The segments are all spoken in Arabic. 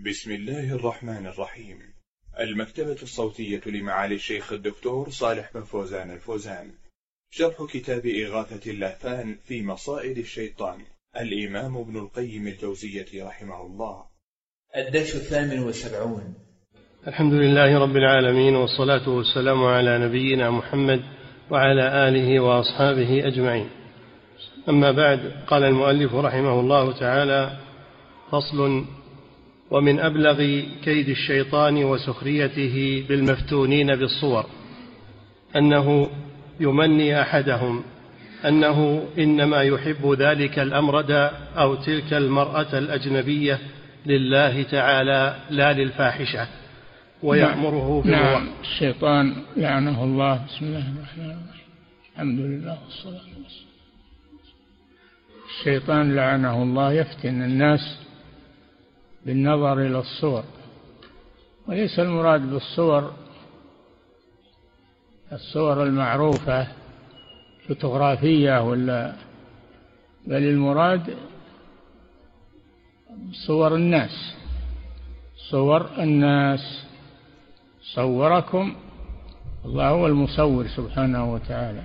بسم الله الرحمن الرحيم. المكتبة الصوتية لمعالي الشيخ الدكتور صالح بن فوزان الفوزان، شرح كتاب إغاثة اللهفان في مصائد الشيطان، الإمام ابن القيم الجوزية رحمه الله. الدرس 78. الحمد لله رب العالمين، والصلاة والسلام على نبينا محمد وعلى آله وأصحابه أجمعين. أما بعد، قال المؤلف رحمه الله تعالى: فصل: ومن أبلغ كيد الشيطان وسخريته بالمفتونين بالصور أنه يمني أحدهم أنه إنما يحب ذلك الأمرد أو تلك المرأة الأجنبية لله تعالى لا للفاحشة، ويأمره نعم. الشيطان لعنه الله. بسم الله الرحمن الرحيم. الحمد لله والصلاة والسلام. الشيطان لعنه الله يفتن الناس بالنظر إلى الصور، وليس المراد بالصور الصور المعروفة فوتوغرافية بل المراد صور الناس. صور الناس صوركم الله، هو المصور سبحانه وتعالى.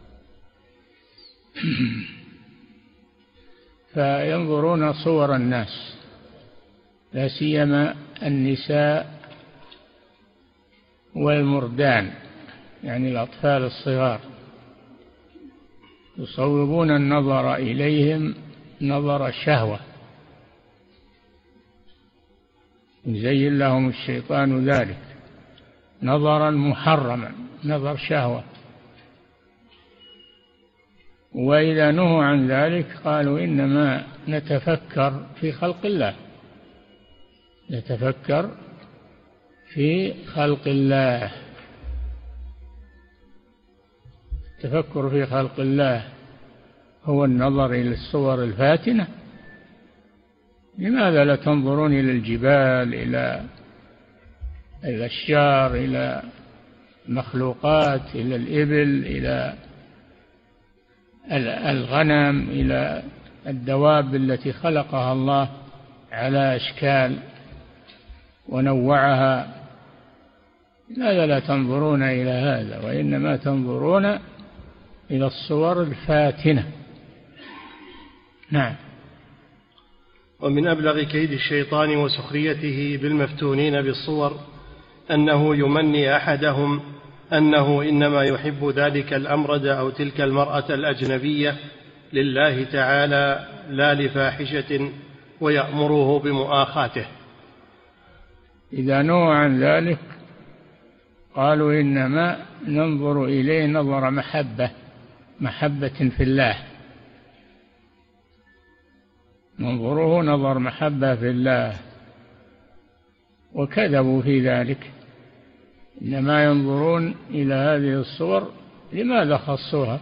فينظرون صور الناس، لا سيما النساء والمردان، يعني الأطفال الصغار، يصوبون النظر إليهم نظر الشهوة، يزين لهم الشيطان ذلك نظرا محرما، نظر شهوة. وإذا نهوا عن ذلك قالوا إنما نتفكر في خلق الله، نتفكر في خلق الله. التفكر في خلق الله هو النظر إلى الصور الفاتنة. لماذا لا تنظرون إلى الجبال، إلى الأشجار، إلى المخلوقات، إلى الإبل، إلى الغنم، إلى الدواب التي خلقها الله على أشكال ونوعها؟ لماذا لا تنظرون إلى هذا، وإنما تنظرون إلى الصور الفاتنة؟ نعم. ومن أبلغ كيد الشيطان وسخريته بالمفتونين بالصور أنه يمني أحدهم أنه إنما يحب ذلك الأمرد أو تلك المرأة الأجنبية لله تعالى لا لفاحشة، ويأمره بمؤاخاته. إذا نهوا عن ذلك قالوا إنما ننظر إليه نظر محبة في الله، ننظره نظر محبة في الله، وكذبوا في ذلك. إنما ينظرون إلى هذه الصور، لماذا خصوها؟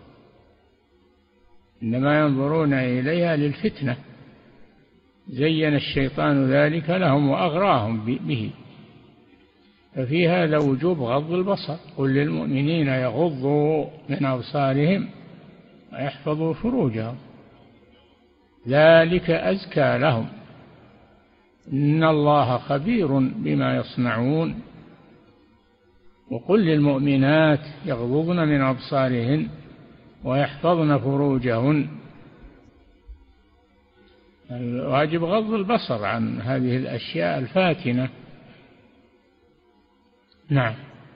إنما ينظرون إليها للفتنة، زين الشيطان ذلك لهم وأغراهم به. ففي هذا وجوب غض البصر. قل للمؤمنين يغضوا من أبصارهم ويحفظوا فروجهم ذلك أزكى لهم إن الله خبير بما يصنعون. وقل للمؤمنات يغضضن من أبصارهن ويحفظن فروجهن. الواجب غض البصر عن هذه الأشياء الفاتنة. نعم.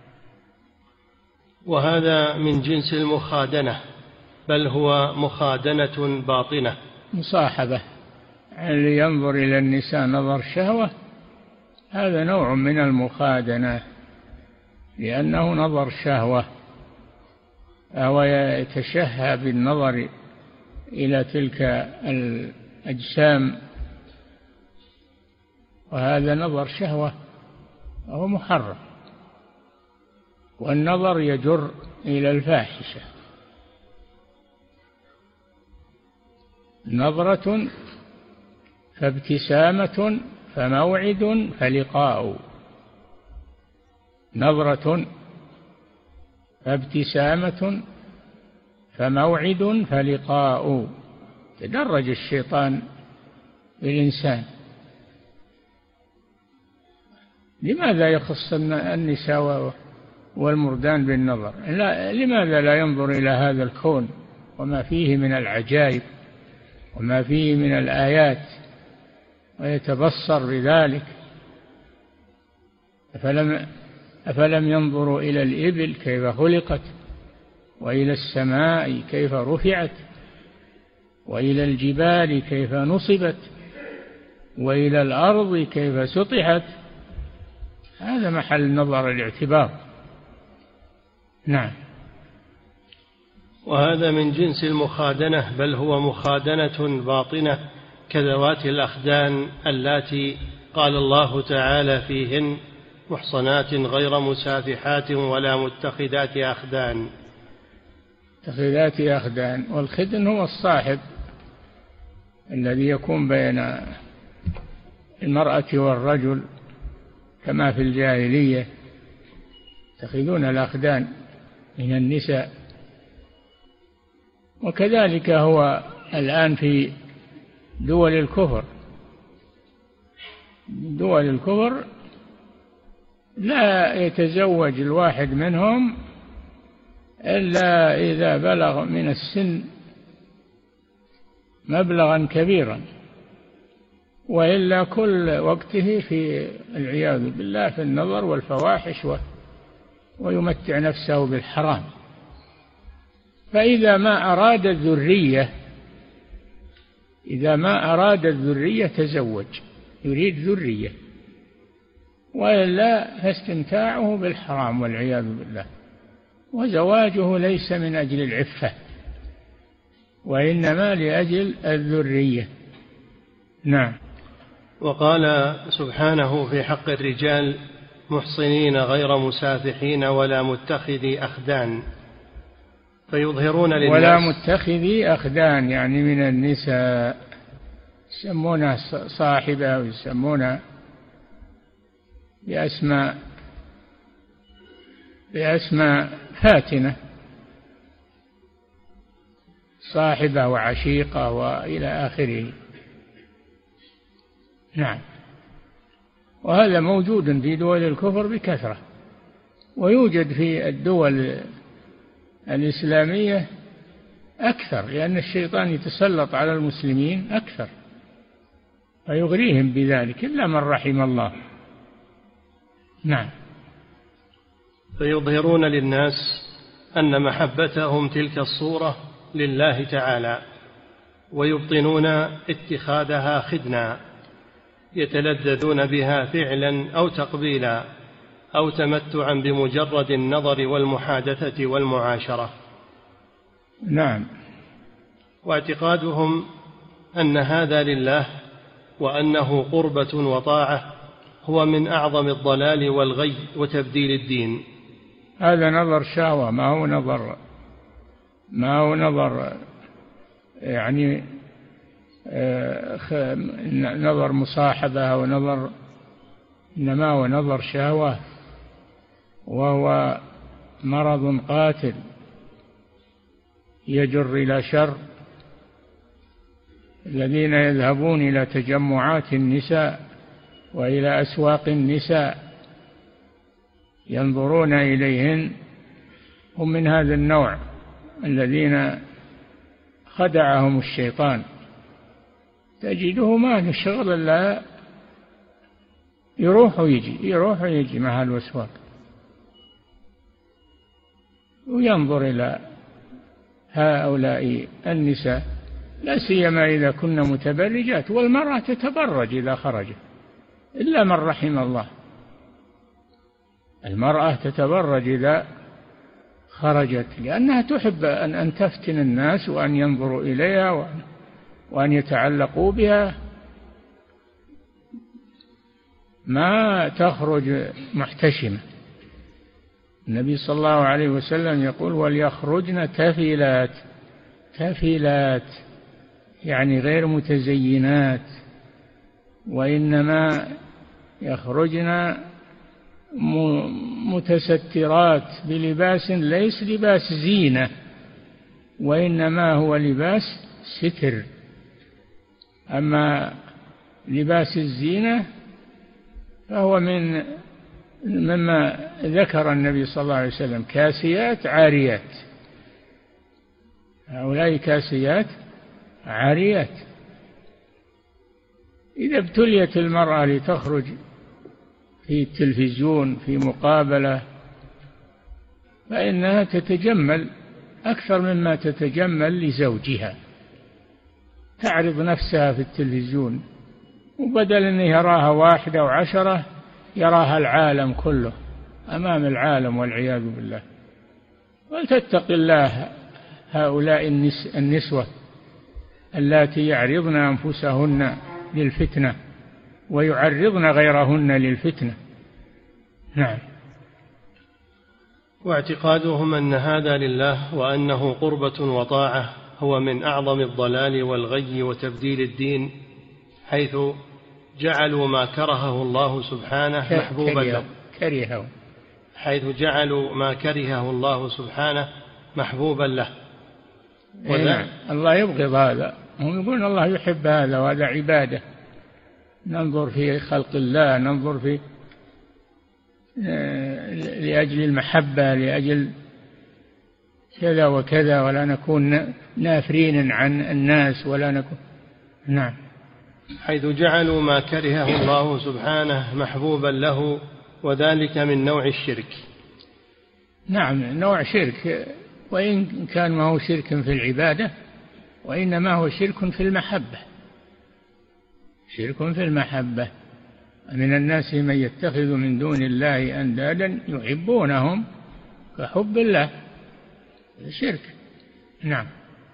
وهذا من جنس المخادنة، بل هو مخادنة باطنة، مصاحبة. اللي ينظر إلى النساء نظر شهوة هذا نوع من المخادنة، لأنه نظر شهوة، أو يتشهى بالنظر إلى تلك الأجسام، وهذا نظر شهوة وهو محرم. والنظر يجر إلى الفاحشة. نظرة فابتسامة فموعد فلقاء، نظرة فابتسامة فموعد فلقاء. تدرج الشيطان بالإنسان لماذا يخص النساء والمردان بالنظر؟ لماذا لا ينظر إلى هذا الكون وما فيه من العجائب وما فيه من الآيات ويتبصر بذلك؟ أفلم ينظروا إلى الإبل كيف خلقت، وإلى السماء كيف رفعت، وإلى الجبال كيف نصبت، وإلى الأرض كيف سطحت؟ هذا محل نظر الاعتبار. نعم. وهذا من جنس المخادنة، بل هو مخادنة باطنة كذوات الأخدان اللاتي قال الله تعالى فيهن محصنات غير مسافحات ولا متخذات أخدان. متخذات أخدان، والخدن هو الصاحب الذي يكون بين المرأة والرجل كما في الجاهلية يتخذون الأخدان من النساء. وكذلك هو الآن في دول الكفر. دول الكفر لا يتزوج الواحد منهم إلا إذا بلغ من السن مبلغا كبيرا، وإلا كل وقته في العياذ بالله في النظر والفواحش ويمتع نفسه بالحرام. فإذا ما أراد الذرية تزوج، يريد ذرية، وإلا فاستمتاعه بالحرام والعياذ بالله. وزواجه ليس من أجل العفة، وإنما لأجل الذرية. نعم. وقال سبحانه في حق الرجال محصنين غير مسافحين ولا متخذي أخدان، فيظهرون للناس. ولا متخذي أخدان يعني من النساء، يسمونها صاحبة ويسمونها بأسماء فاتنة، صاحبة وعشيقة وإلى آخره. نعم. وهذا موجود في دول الكفر بكثرة، ويوجد في الدول الإسلامية أكثر، لأن الشيطان يتسلط على المسلمين أكثر فيغريهم بذلك إلا من رحم الله. نعم. فيظهرون للناس أن محبتهم تلك الصورة لله تعالى، ويبطنون اتخاذها خدنا يتلذذون بها فعلا أو تقبيلا أو تمتعا بمجرد النظر والمحادثة والمعاشرة. نعم. واعتقادهم أن هذا لله وأنه قربة وطاعة هو من أعظم الضلال والغي وتبديل الدين. هذا نظر شهوة، ما هو نظر يعني نظر مصاحبة أو نظر، إنما هو نظر شهوة، وهو مرض قاتل يجر إلى شر. الذين يذهبون إلى تجمعات النساء وإلى أسواق النساء ينظرون إليهن هم من هذا النوع الذين خدعهم الشيطان. تجده ما له شغل إلا يروح ويجي مع الوسواق، وينظر إلى هؤلاء النساء، لا سيما إذا كن متبرجات. والمرأة تتبرج إذا خرجت إلا من رحم الله. المرأة تتبرج إذا خرجت لأنها تحب أن تفتن الناس وأن ينظروا إليها وأن يتعلقوا بها. ما تخرج محتشمة. النبي صلى الله عليه وسلم يقول وليخرجن تفلات يعني غير متزينات، وإنما يخرجن متسترات بلباس ليس لباس زينة، وإنما هو لباس ستر. أما لباس الزينة فهو من مما ذكر النبي صلى الله عليه وسلم كاسيات عاريات، هؤلاء كاسيات عاريات. إذا ابتليت المرأة لتخرج في التلفزيون في مقابلة فإنها تتجمل أكثر مما تتجمل لزوجها، تعرض نفسها في التلفزيون، وبدل أن يراها 1 أو 10 يراها العالم كله أمام العالم والعياذ بالله. ولتتق الله هؤلاء النسوة اللاتي يعرضن أنفسهن للفتنة ويعرضن غيرهن للفتنة. نعم. واعتقادهم أن هذا لله وأنه قربة وطاعة هو من أعظم الضلال والغي وتبديل الدين، حيث جعلوا ما كرهه الله سبحانه محبوبا له، حيث جعلوا ما كرهه الله سبحانه محبوبا له. الله يبغض هذا، هم يقولون الله يحب هذا وهذا عبادة. ننظر في خلق الله، ننظر في لأجل المحبة، لأجل كذا وكذا، ولا نكون نافرين عن الناس ولا نكون. نعم. حيث جعلوا ما كرهه الله سبحانه محبوبا له، وذلك من نوع الشرك. نعم، نوع شرك، وإن كان ما هو شرك في العبادة وإنما هو شرك في المحبة. شرك في المحبة. من الناس من يتخذ من دون الله أندادا يحبونهم كحب الله، شرك. نعم.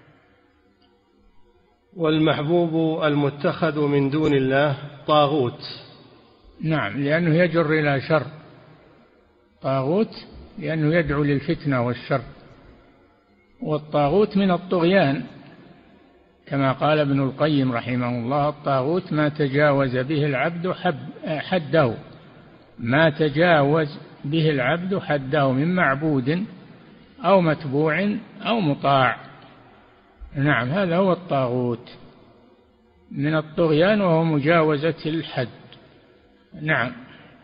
والمحبوب المتخذ من دون الله طاغوت. نعم، لأنه يجر إلى شر. طاغوت لأنه يدعو للفتنة والشر. والطاغوت من الطغيان، كما قال ابن القيم رحمه الله: الطاغوت ما تجاوز به العبد حده، ما تجاوز به العبد حده من معبود أو متبوع أو مطاع. نعم، هذا هو الطاغوت من الطغيان، وهو مجاوزة الحد. نعم.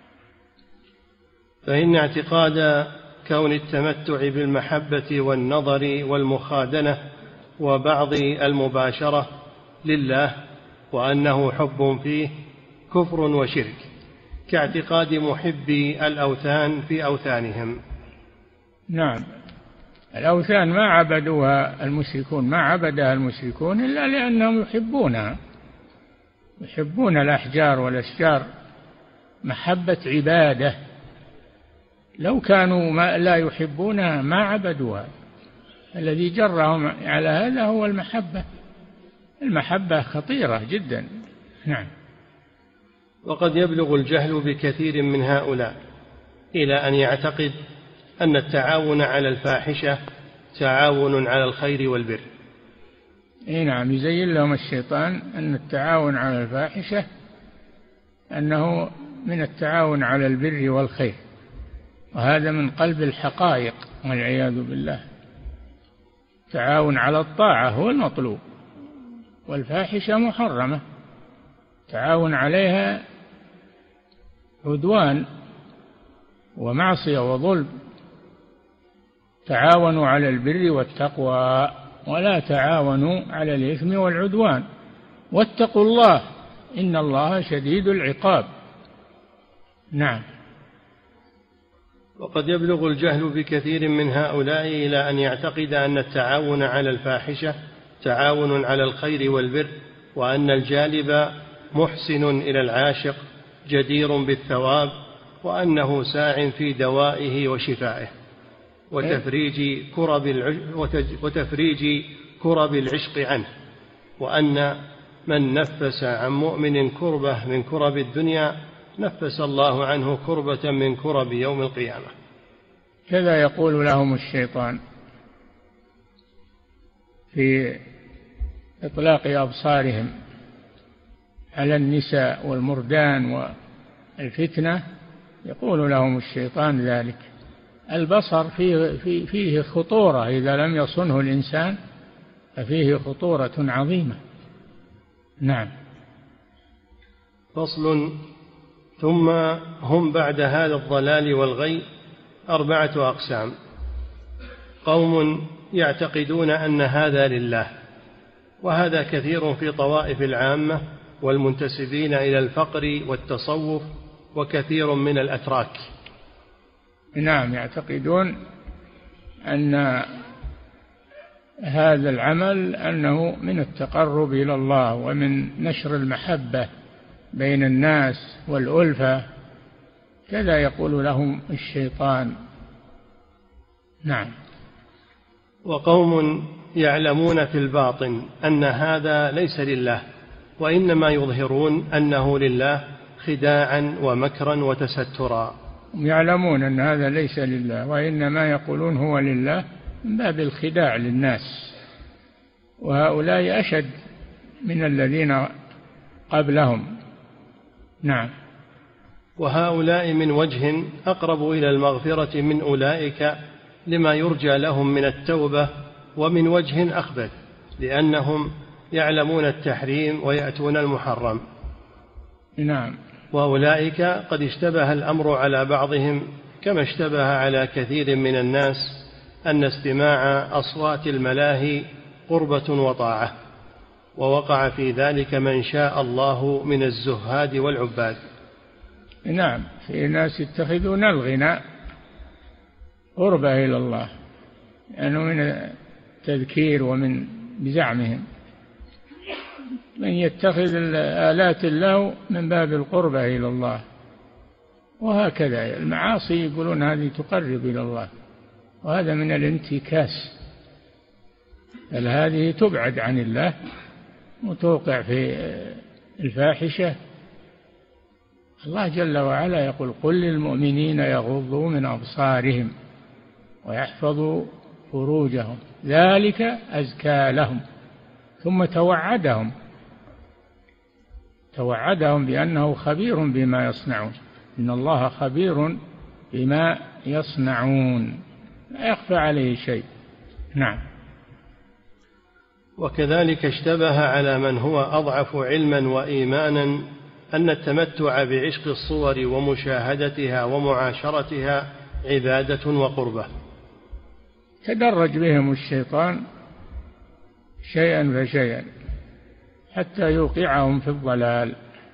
فإن اعتقاد كون التمتع بالمحبة والنظر والمخادنة وبعض المباشرة لله وأنه حب فيه كفر وشرك، كاعتقاد محبي الأوثان في أوثانهم. نعم، الأوثان ما عبدوها المشركون، ما عبدها المشركون إلا لأنهم يحبونها، يحبون الأحجار والأشجار محبة عبادة. لو كانوا لا يحبونها ما عبدوها. الذي جرهم على هذا هو المحبة. المحبة خطيرة جدا. نعم. وقد يبلغ الجهل بكثير من هؤلاء إلى أن يعتقد أن التعاون على الفاحشة تعاون على الخير والبر. نعم، يزين لهم الشيطان أن التعاون على الفاحشة أنه من التعاون على البر والخير، وهذا من قلب الحقائق والعياذ بالله. التعاون على الطاعة هو المطلوب، والفاحشة محرمة، تعاون عليها عدوان ومعصية وظلم. تعاونوا على البر والتقوى ولا تعاونوا على الإثم والعدوان، واتقوا الله إن الله شديد العقاب. نعم. وقد يبلغ الجهل بكثير من هؤلاء إلى أن يعتقد أن التعاون على الفاحشة تعاون على الخير والبر، وأن الجالب محسن إلى العاشق جدير بالثواب، وأنه ساع في دوائه وشفائه وتفريج كرب العشق عنه، وأن من نفس عن مؤمن كربة من كرب الدنيا نفس الله عنه كربة من كرب يوم القيامة. كذا يقول لهم الشيطان في إطلاق أبصارهم على النساء والمردان والفتنة. يقول لهم الشيطان ذلك. البصر فيه خطورة، إذا لم يصنه الإنسان ففيه خطورة عظيمة. نعم. فصل ثم هم بعد هذا الضلال والغي 4 أقسام: قوم يعتقدون أن هذا لله، وهذا كثير في طوائف العامة والمنتسبين إلى الفقر والتصوف وكثير من الأتراك. نعم، يعتقدون أن هذا العمل أنه من التقرب إلى الله ومن نشر المحبة بين الناس والألفة، كذا يقول لهم الشيطان. نعم. وقوم يعلمون في الباطن أن هذا ليس لله، وإنما يظهرون أنه لله خداعا ومكرا وتسترا. يعلمون أن هذا ليس لله وإنما يقولون هو لله من باب الخداع للناس، وهؤلاء أشد من الذين قبلهم. نعم. وهؤلاء من وجه أقرب إلى المغفرة من أولئك لما يرجى لهم من التوبة، ومن وجه أخبث لأنهم يعلمون التحريم ويأتون المحرم. نعم. وأولئك قد اشتبه الأمر على بعضهم كما اشتبه على كثير من الناس أن استماع أصوات الملاهي قربة وطاعة، ووقع في ذلك من شاء الله من الزهاد والعباد. نعم، في ناس يتخذون الغناء قربة إلى الله، لأنه من التذكير ومن بزعمهم، من يتخذ آلات اللهو من باب القربة إلى الله. وهكذا المعاصي يقولون هذه تقرب إلى الله، وهذا من الانتكاس، بل هذه تبعد عن الله وتوقع في الفاحشة. الله جل وعلا يقول: قل للمؤمنين يغضوا من أبصارهم ويحفظوا فروجهم ذلك أزكى لهم. ثم توعدهم بأنه خبير بما يصنعون، إن الله خبير بما يصنعون، لا يخفى عليه شيء. نعم. وكذلك اشتبه على من هو أضعف علما وإيمانا أن التمتع بعشق الصور ومشاهدتها ومعاشرتها عبادة وقربة. تدرج بهم الشيطان شيئا فشيئا حتى يوقعهم في الضلال،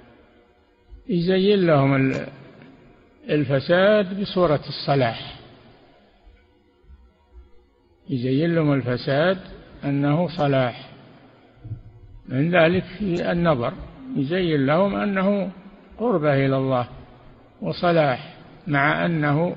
يزين لهم الفساد بصورة الصلاح، يزين لهم الفساد أنه صلاح، من ذلك في النظر يزين لهم أنه قربة إلى الله وصلاح، مع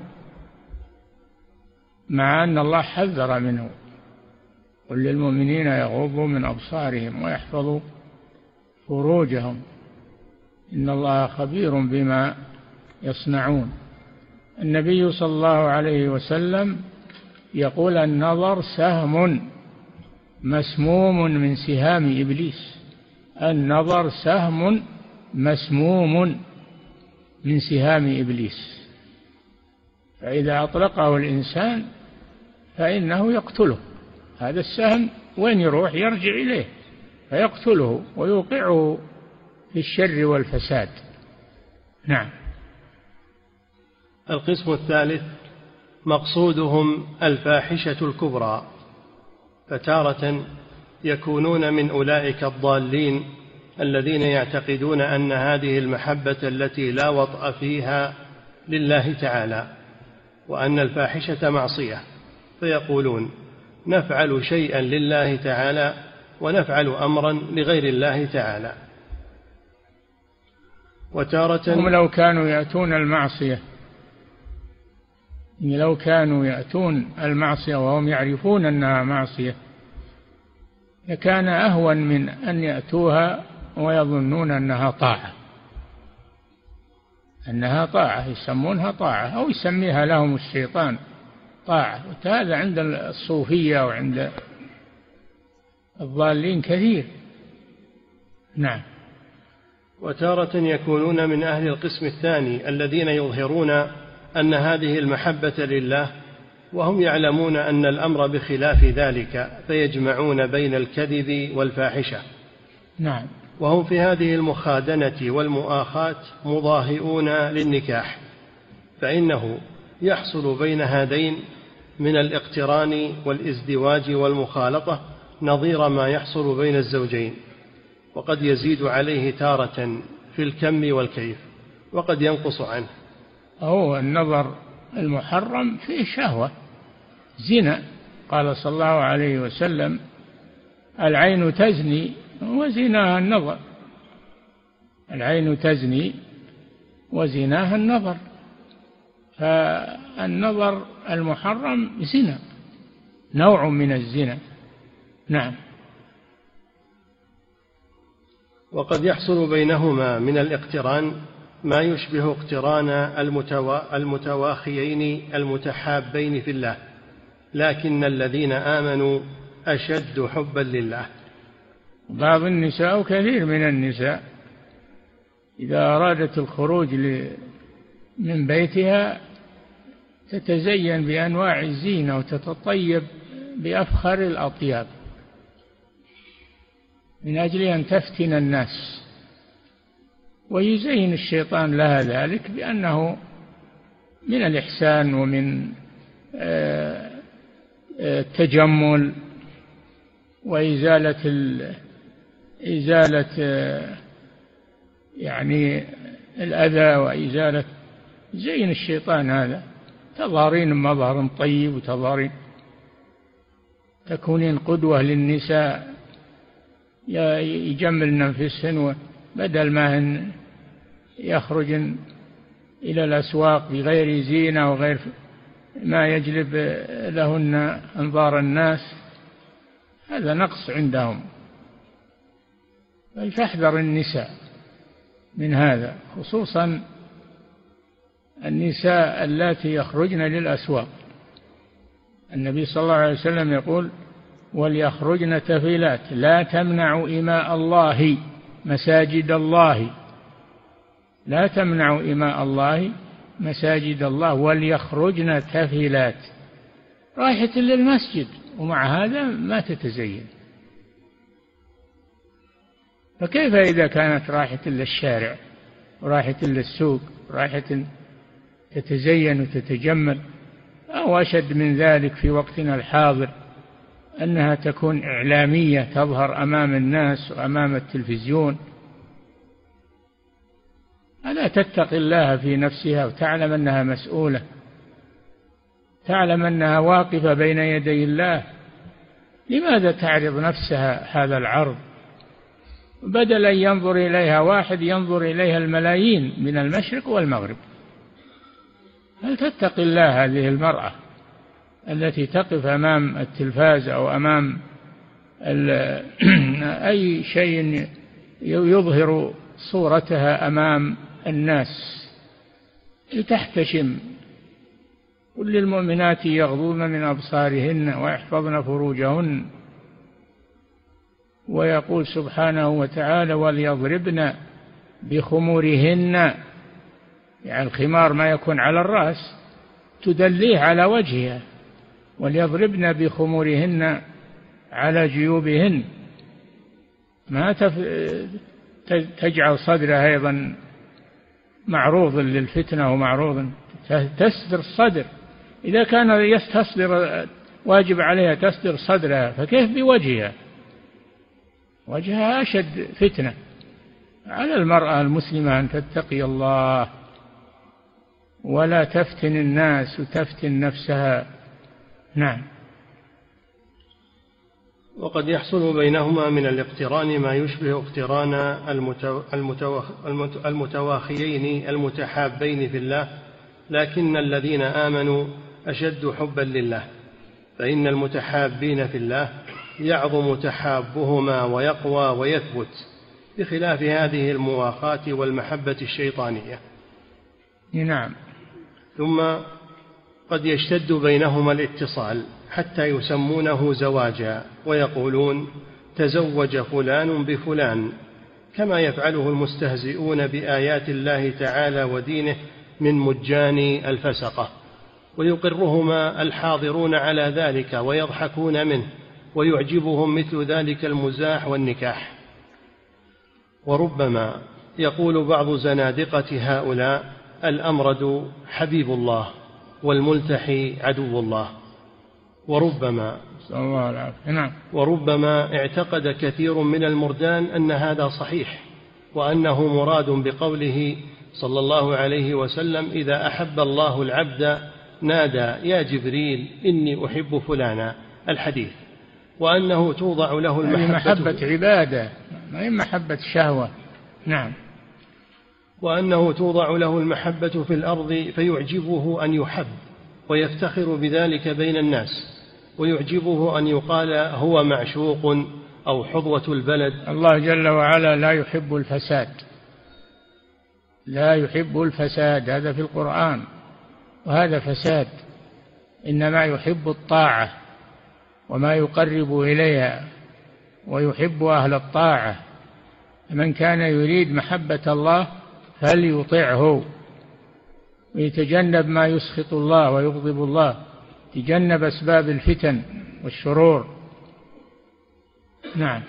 أن الله حذر منه: قل للمؤمنين يغضوا من أبصارهم ويحفظوا فروجهم إن الله خبير بما يصنعون. النبي صلى الله عليه وسلم يقول: النظر سهم مسموم من سهام إبليس. النظر سهم مسموم من سهام إبليس، فإذا أطلقه الإنسان فإنه يقتله. هذا السهم وين يروح يرجع إليه فيقتله ويوقعه في الشر والفساد. نعم. القسم الثالث مقصودهم الفاحشة الكبرى، فتارة يكونون من أولئك الضالين الذين يعتقدون أن هذه المحبة التي لا وطأ فيها لله تعالى، وأن الفاحشة معصية، فيقولون: نفعل شيئا لله تعالى ونفعل أمرا لغير الله تعالى. وتارة هم لو كانوا يأتون المعصية وهم يعرفون أنها معصية لكان أهون من أن يأتوها ويظنون أنها طاعة، يسمونها طاعة، أو يسميها لهم الشيطان طاعة. وهذا عند الصوفية وعند الضالين كثير. نعم. وتارة يكونون من أهل القسم الثاني الذين يظهرون أن هذه المحبة لله وهم يعلمون أن الأمر بخلاف ذلك، فيجمعون بين الكذب والفاحشة. نعم. وهم في هذه المخادنة والمؤاخاة مضاهئون للنكاح، فإنه يحصل بين هذين من الاقتران والازدواج والمخالطة نظير ما يحصل بين الزوجين، وقد يزيد عليه تارة في الكم والكيف، وقد ينقص عنه. هو النظر المحرم فيه شهوة، زنا، قال صلى الله عليه وسلم: العين تزني وزناها النظر. العين تزني وزناها النظر، فالنظر المحرم زنا، نوع من الزنا. نعم. وقد يحصل بينهما من الاقتران ما يشبه اقتران المتواخيين المتحابين في الله، لكن الذين آمنوا أشد حبا لله. بعض النساء وكثير من النساء إذا أرادت الخروج من بيتها تتزين بأنواع الزينة وتتطيب بأفخر الأطياب من أجل أن تفتن الناس، ويزين الشيطان لها ذلك بأنه من الإحسان ومن التجمل وإزالة يعني الأذى، وإزالة زين الشيطان هذا. تظهرين مظهر طيب وتظهرين تكونين قدوة للنساء يجملن أنفسهن، بدل ما يخرجن إلى الأسواق بغير زينة وغير ما يجلب لهن أنظار الناس، هذا نقص عندهم. فلتحذر النساء من هذا، خصوصا النساء اللاتي يخرجن للأسواق. النبي صلى الله عليه وسلم يقول: وليخرجن تفيلات لا تمنعوا إماء الله مساجد الله، لا تمنعوا إماء الله مساجد الله، وليخرجن تفيلات، رايحة للمسجد ومع هذا ما تتزين، فكيف إذا كانت رايحة للشارع ورايحة للسوق رايحة تتزين وتتجمل؟ أو أشد من ذلك في وقتنا الحاضر أنها تكون إعلامية، تظهر أمام الناس وأمام التلفزيون. ألا تتقي الله في نفسها وتعلم أنها مسؤولة، تعلم أنها واقفة بين يدي الله؟ لماذا تعرض نفسها هذا العرض؟ بدل أن ينظر إليها واحد ينظر إليها الملايين من المشرق والمغرب. هل تتقي الله هذه المرأة التي تقف أمام التلفاز أو أمام أي شيء يظهر صورتها أمام الناس لتحتشم؟ قل للمؤمنات يغضضن من أبصارهن ويحفظن فروجهن، ويقول سبحانه وتعالى: وليضربن بخمورهن، يعني الخمار ما يكون على الرأس تدليه على وجهها، وليضربن بخمورهن على جيوبهن، ما تجعل صدرها أيضا معروضا للفتنة ومعروضا، تستر الصدر. إذا كان تصدر واجب عليها تستر صدرها، فكيف بوجهها؟ وجهها أشد فتنة. على المرأة المسلمة أن تتقي الله ولا تفتن الناس وتفتن نفسها. نعم. وقد يحصل بينهما من الاقتران ما يشبه اقتران المتواخيين المتحابين في الله، لكن الذين آمنوا أشد حبا لله، فإن المتحابين في الله يعظم تحابهما ويقوى ويثبت، بخلاف هذه المواخاة والمحبة الشيطانية. نعم. ثم قد يشتد بينهما الاتصال حتى يسمونه زواجا، ويقولون: تزوج فلان بفلان، كما يفعله المستهزئون بآيات الله تعالى ودينه من مجان الفسقة، ويقرهما الحاضرون على ذلك ويضحكون منه، ويعجبهم مثل ذلك المزاح والنكاح. وربما يقول بعض زنادقة هؤلاء الأمرد حبيب الله والملتحي عدو الله. وربما اعتقد كثير من المردان أن هذا صحيح، وأنه مراد بقوله صلى الله عليه وسلم: إذا أحب الله العبد نادى يا جبريل إني أحب فلانا، الحديث، وأنه توضع له محبة عبادة، ما هي محبة شهوة. نعم. وأنه توضع له المحبة في الأرض فيعجبه أن يحب ويفتخر بذلك بين الناس، ويعجبه أن يقال هو معشوق أو حظوة البلد. الله جل وعلا لا يحب الفساد، لا يحب الفساد، هذا في القرآن، وهذا فساد. إنما يحب الطاعة وما يقرب إليها، ويحب أهل الطاعة. من كان يريد محبة الله فليطعه ويتجنب ما يسخط الله ويغضب الله، يتجنب أسباب الفتن والشرور. نعم.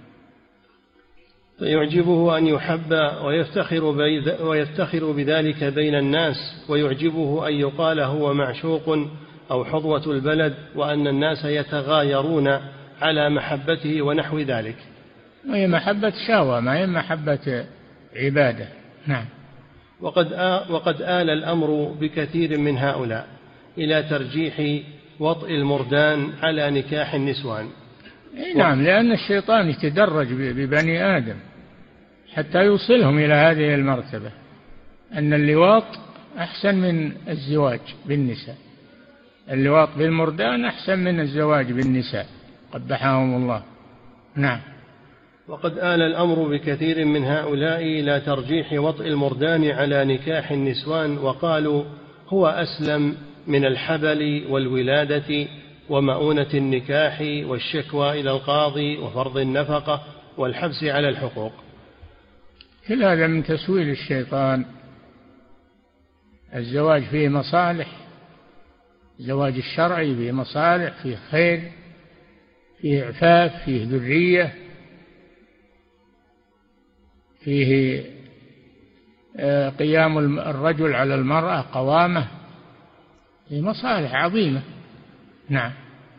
فيعجبه أن يحب ويفتخر بذلك بين الناس، ويعجبه أن يقال هو معشوق أو حظوة البلد، وأن الناس يتغايرون على محبته ونحو ذلك. ما هي محبة شهوة، ما هي محبة عبادة. نعم. وقد آل الأمر بكثير من هؤلاء إلى ترجيح وطئ المردان على نكاح النسوان. نعم، لأن الشيطان يتدرج ببني آدم حتى يوصلهم إلى هذه المرتبة، أن اللواط أحسن من الزواج بالنساء، اللواط بالمردان أحسن من الزواج بالنساء، قبحهم الله. نعم. وقد آل الأمر بكثير من هؤلاء إلى ترجيح وطئ المردان على نكاح النسوان، وقالوا هو أسلم من الحبل والولادة ومؤونة النكاح والشكوى إلى القاضي وفرض النفقة والحبس على الحقوق. كل هذا من تسويل الشيطان. الزواج فيه مصالح، الزواج الشرعي فيه مصالح، فيه خير، فيه عفاف، فيه ذرية، فيه قيام الرجل على المرأة قوامة، فيه مصالح عظيمة. نعم.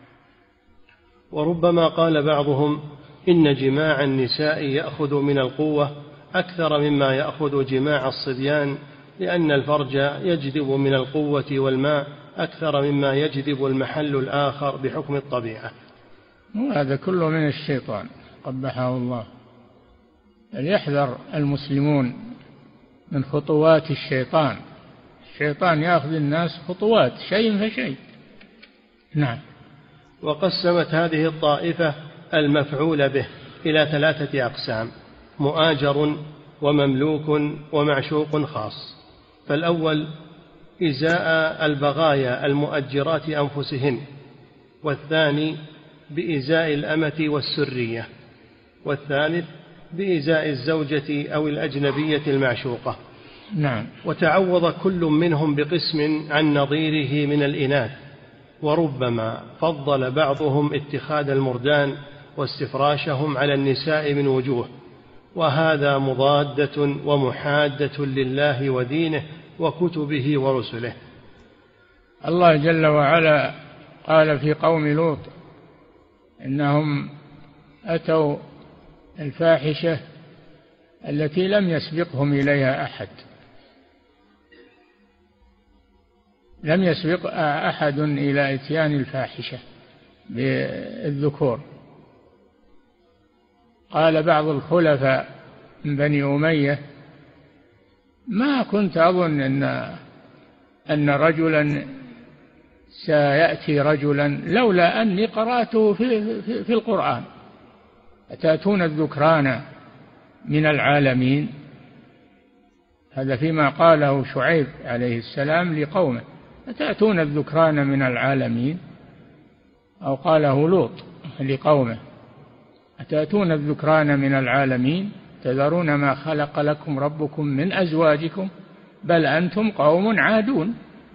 وربما قال بعضهم إن جماع النساء يأخذ من القوة أكثر مما يأخذ جماع الصبيان، لأن الفرج يجذب من القوة والماء أكثر مما يجذب المحل الآخر بحكم الطبيعة. وهذا كله من الشيطان قبحه الله. ليحذر المسلمون من خطوات الشيطان. الشيطان يأخذ الناس خطوات شيء فشيء. نعم. وقسمت هذه الطائفة المفعول به إلى 3 أقسام: مؤاجر ومملوك ومعشوق خاص. فالأول إزاء البغايا المؤجرات أنفسهن، والثاني بإزاء الأمة والسرية، والثالث بإزاء الزوجة أو الأجنبية المعشوقة. نعم. وتعوض كل منهم بقسم عن نظيره من الإناث. وربما فضل بعضهم اتخاذ المردان واستفراشهم على النساء من وجوه، وهذا مضادة ومحادة لله ودينه وكتبه ورسله. الله جل وعلا قال في قوم لوط إنهم أتوا الفاحشة التي لم يسبقهم إليها أحد، لم يسبق أحد إلى إتيان الفاحشة بالذكور. قال بعض الخلفاء من بني أمية ما كنت أظن أن رجلا سيأتي رجلا لولا أني قرأته في القرآن، أتأتون الذكران من العالمين. هذا فيما قاله شعيب عليه السلام لقومه، أتأتون الذكران من العالمين، أو قاله لوط لقومه، أتأتون الذكران من العالمين تذرون ما خلق لكم ربكم من أزواجكم بل أنتم قوم عادون.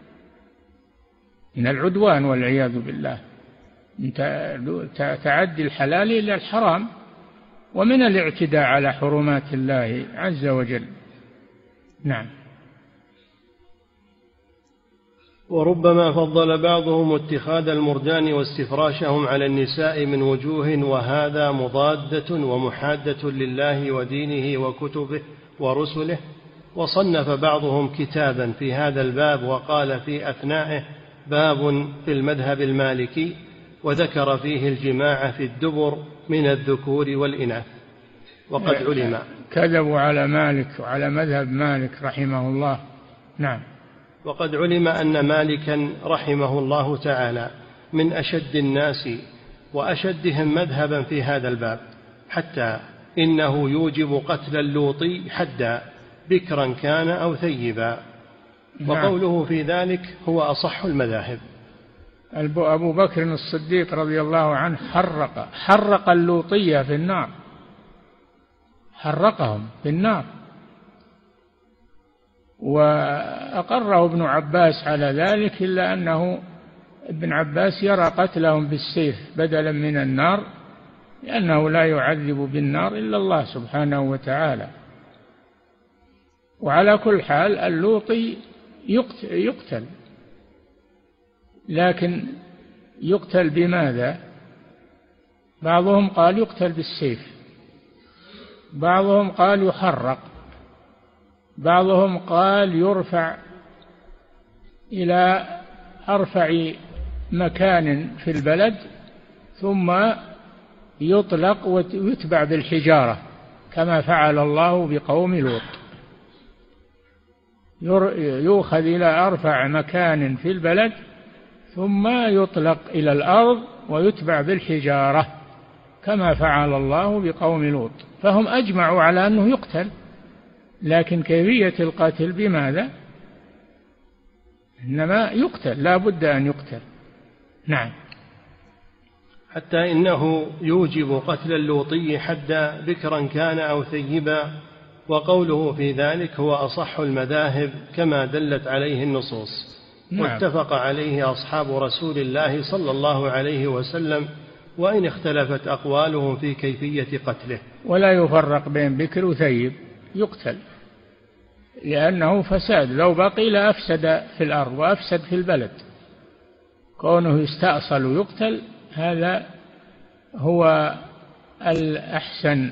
من العدوان والعياذ بالله، من تعدي الحلال إلى الحرام. ومن الاعتداء على حرمات الله عز وجل. نعم. وربما فضل بعضهم اتخاذ المردان واستفراشهم على النساء من وجوه، وهذا مضادة ومحادة لله ودينه وكتبه ورسله. وصنف بعضهم كتابا في هذا الباب وقال في أثنائه: باب في المذهب المالكي، وذكر فيه الجماع في الدبر من الذكور والإناث. وقد علم كذبوا على مالك وعلى مذهب مالك رحمه الله. نعم. وقد علم أن مالكا رحمه الله تعالى من أشد الناس وأشدهم مذهبا في هذا الباب، حتى إنه يوجب قتل اللوطي حدا بكرا كان أو ثيبا، وقوله في ذلك هو أصح المذاهب. أبو بكر الصديق رضي الله عنه حرق اللوطية في النار، حرقهم في النار، وأقره ابن عباس على ذلك، إلا أنه ابن عباس يرى قتلهم بالسيف بدلا من النار، لأنه لا يعذب بالنار إلا الله سبحانه وتعالى. وعلى كل حال اللوطي يقتل، لكن يقتل بماذا؟ بعضهم قال يقتل بالسيف، بعضهم قال يحرق، بعضهم قال يرفع إلى أرفع مكان في البلد ثم يطلق ويتبع بالحجارة كما فعل الله بقوم لوط. يؤخذ إلى أرفع مكان في البلد ثم يطلق إلى الأرض ويتبع بالحجارة كما فعل الله بقوم لوط. فهم أجمعوا على أنه يقتل، لكن كيفية القتل بماذا؟ إنما يقتل، لا بد أن يقتل. نعم. حتى إنه يوجب قتل اللوطي حدا بكرا كان أو ثيبا، وقوله في ذلك هو أصح المذاهب كما دلت عليه النصوص. نعم. واتفق عليه أصحاب رسول الله صلى الله عليه وسلم، وإن اختلفت أقوالهم في كيفية قتله. ولا يفرق بين بكر وثيب، يقتل، لأنه فساد، لو بقي لأفسد في الأرض وأفسد في البلد. كونه يستأصل ويقتل هذا هو الأحسن،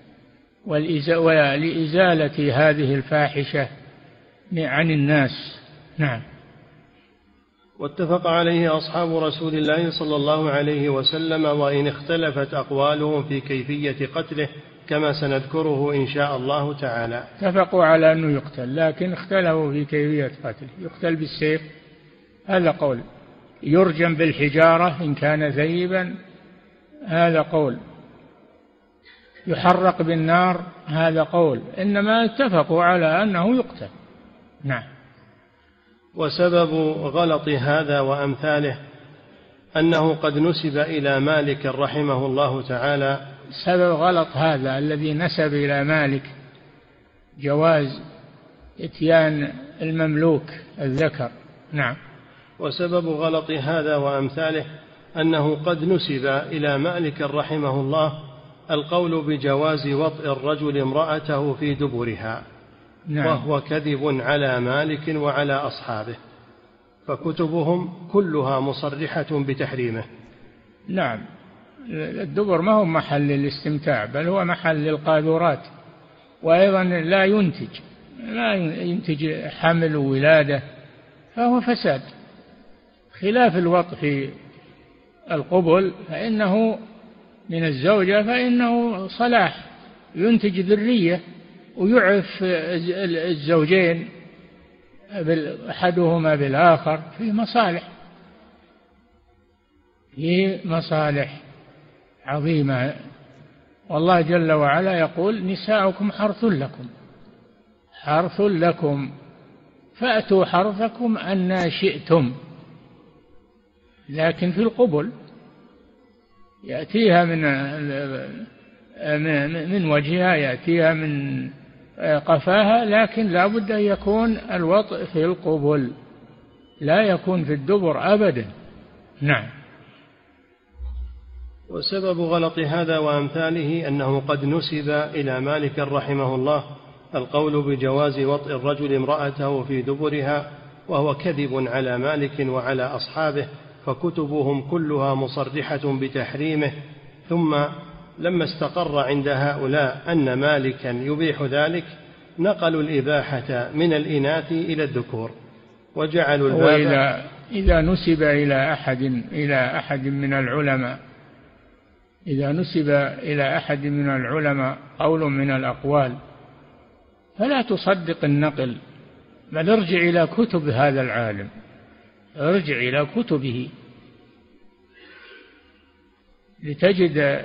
ولإزالة هذه الفاحشة عن الناس. نعم. واتفق عليه أصحاب رسول الله صلى الله عليه وسلم، وإن اختلفت أقوالهم في كيفية قتله كما سنذكره إن شاء الله تعالى. اتفقوا على أنه يقتل، لكن اختلفوا في كيفية قتله. يقتل بالسيف هذا قول، يرجم بالحجارة إن كان ثيبا هذا قول، يحرق بالنار هذا قول، إنما اتفقوا على أنه يقتل. نعم. وسبب غلط هذا وأمثاله أنه قد نسب إلى مالك رحمه الله تعالى. سبب غلط هذا الذي نسب إلى مالك جواز إتيان المملوك الذكر. نعم. وسبب غلط هذا وأمثاله أنه قد نسب إلى مالك رحمه الله القول بجواز وطئ الرجل امرأته في دبرها. نعم. وهو كذب على مالك وعلى أصحابه، فكتبهم كلها مصرحة بتحريمه. نعم. الدبر ما هو محل للاستمتاع، بل هو محل للقاذورات، وأيضا لا ينتج حمل وولادة، فهو فساد، خلاف الوطء في القبل فإنه من الزوجة فإنه صلاح، ينتج ذرية ويعف الزوجين أحدهما بالآخر، فيه مصالح عظيمة. والله جل وعلا يقول: نساؤكم حرث لكم فأتوا حرثكم أنى شئتم. لكن في القبل يأتيها من وجهها، يأتيها من قفاها، لكن لا بد أن يكون الوطء في القبل، لا يكون في الدبر أبدا. نعم. وسبب غلط هذا وأمثاله أنه قد نسب إلى مالك رحمه الله القول بجواز وطئ الرجل امرأته في دبرها، وهو كذب على مالك وعلى أصحابه، فكتبهم كلها مصرحة بتحريمه. ثم لما استقر عند هؤلاء أن مالكا يبيح ذلك نقلوا الإباحة من الإناث إلى الذكور وجعلوا الباب. إذا نسب إلى أحد من العلماء، إذا نسب إلى أحد من العلماء قول من الأقوال فلا تصدق النقل، بل ارجع إلى كتب هذا العالم، ارجع إلى كتبه لتجد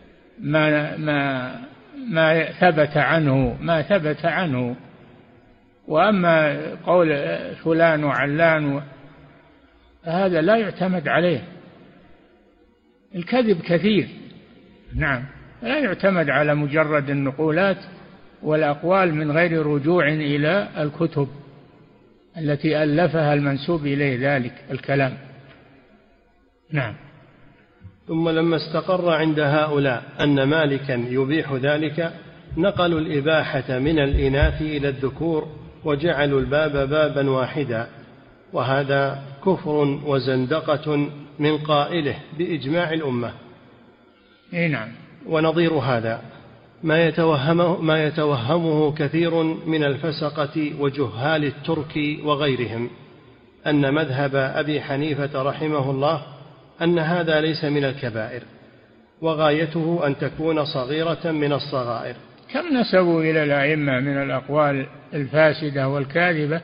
ما ثبت عنه. وأما قول فلان وعلان فهذا لا يعتمد عليه، الكذب كثير. نعم، لا يعتمد على مجرد النقولات والأقوال من غير رجوع إلى الكتب التي ألفها المنسوب إليه ذلك الكلام. نعم. ثم لما استقر عند هؤلاء أن مالكا يبيح ذلك نقلوا الإباحة من الإناث إلى الذكور وجعلوا الباب بابا واحدا، وهذا كفر وزندقة من قائله بإجماع الأمة. نعم. ونظير هذا ما يتوهمه كثير من الفسقة وجهال الترك وغيرهم، أن مذهب أبي حنيفة رحمه الله أن هذا ليس من الكبائر، وغايته أن تكون صغيرة من الصغائر. كم نسبوا إلى الأئمة من الأقوال الفاسدة والكاذبة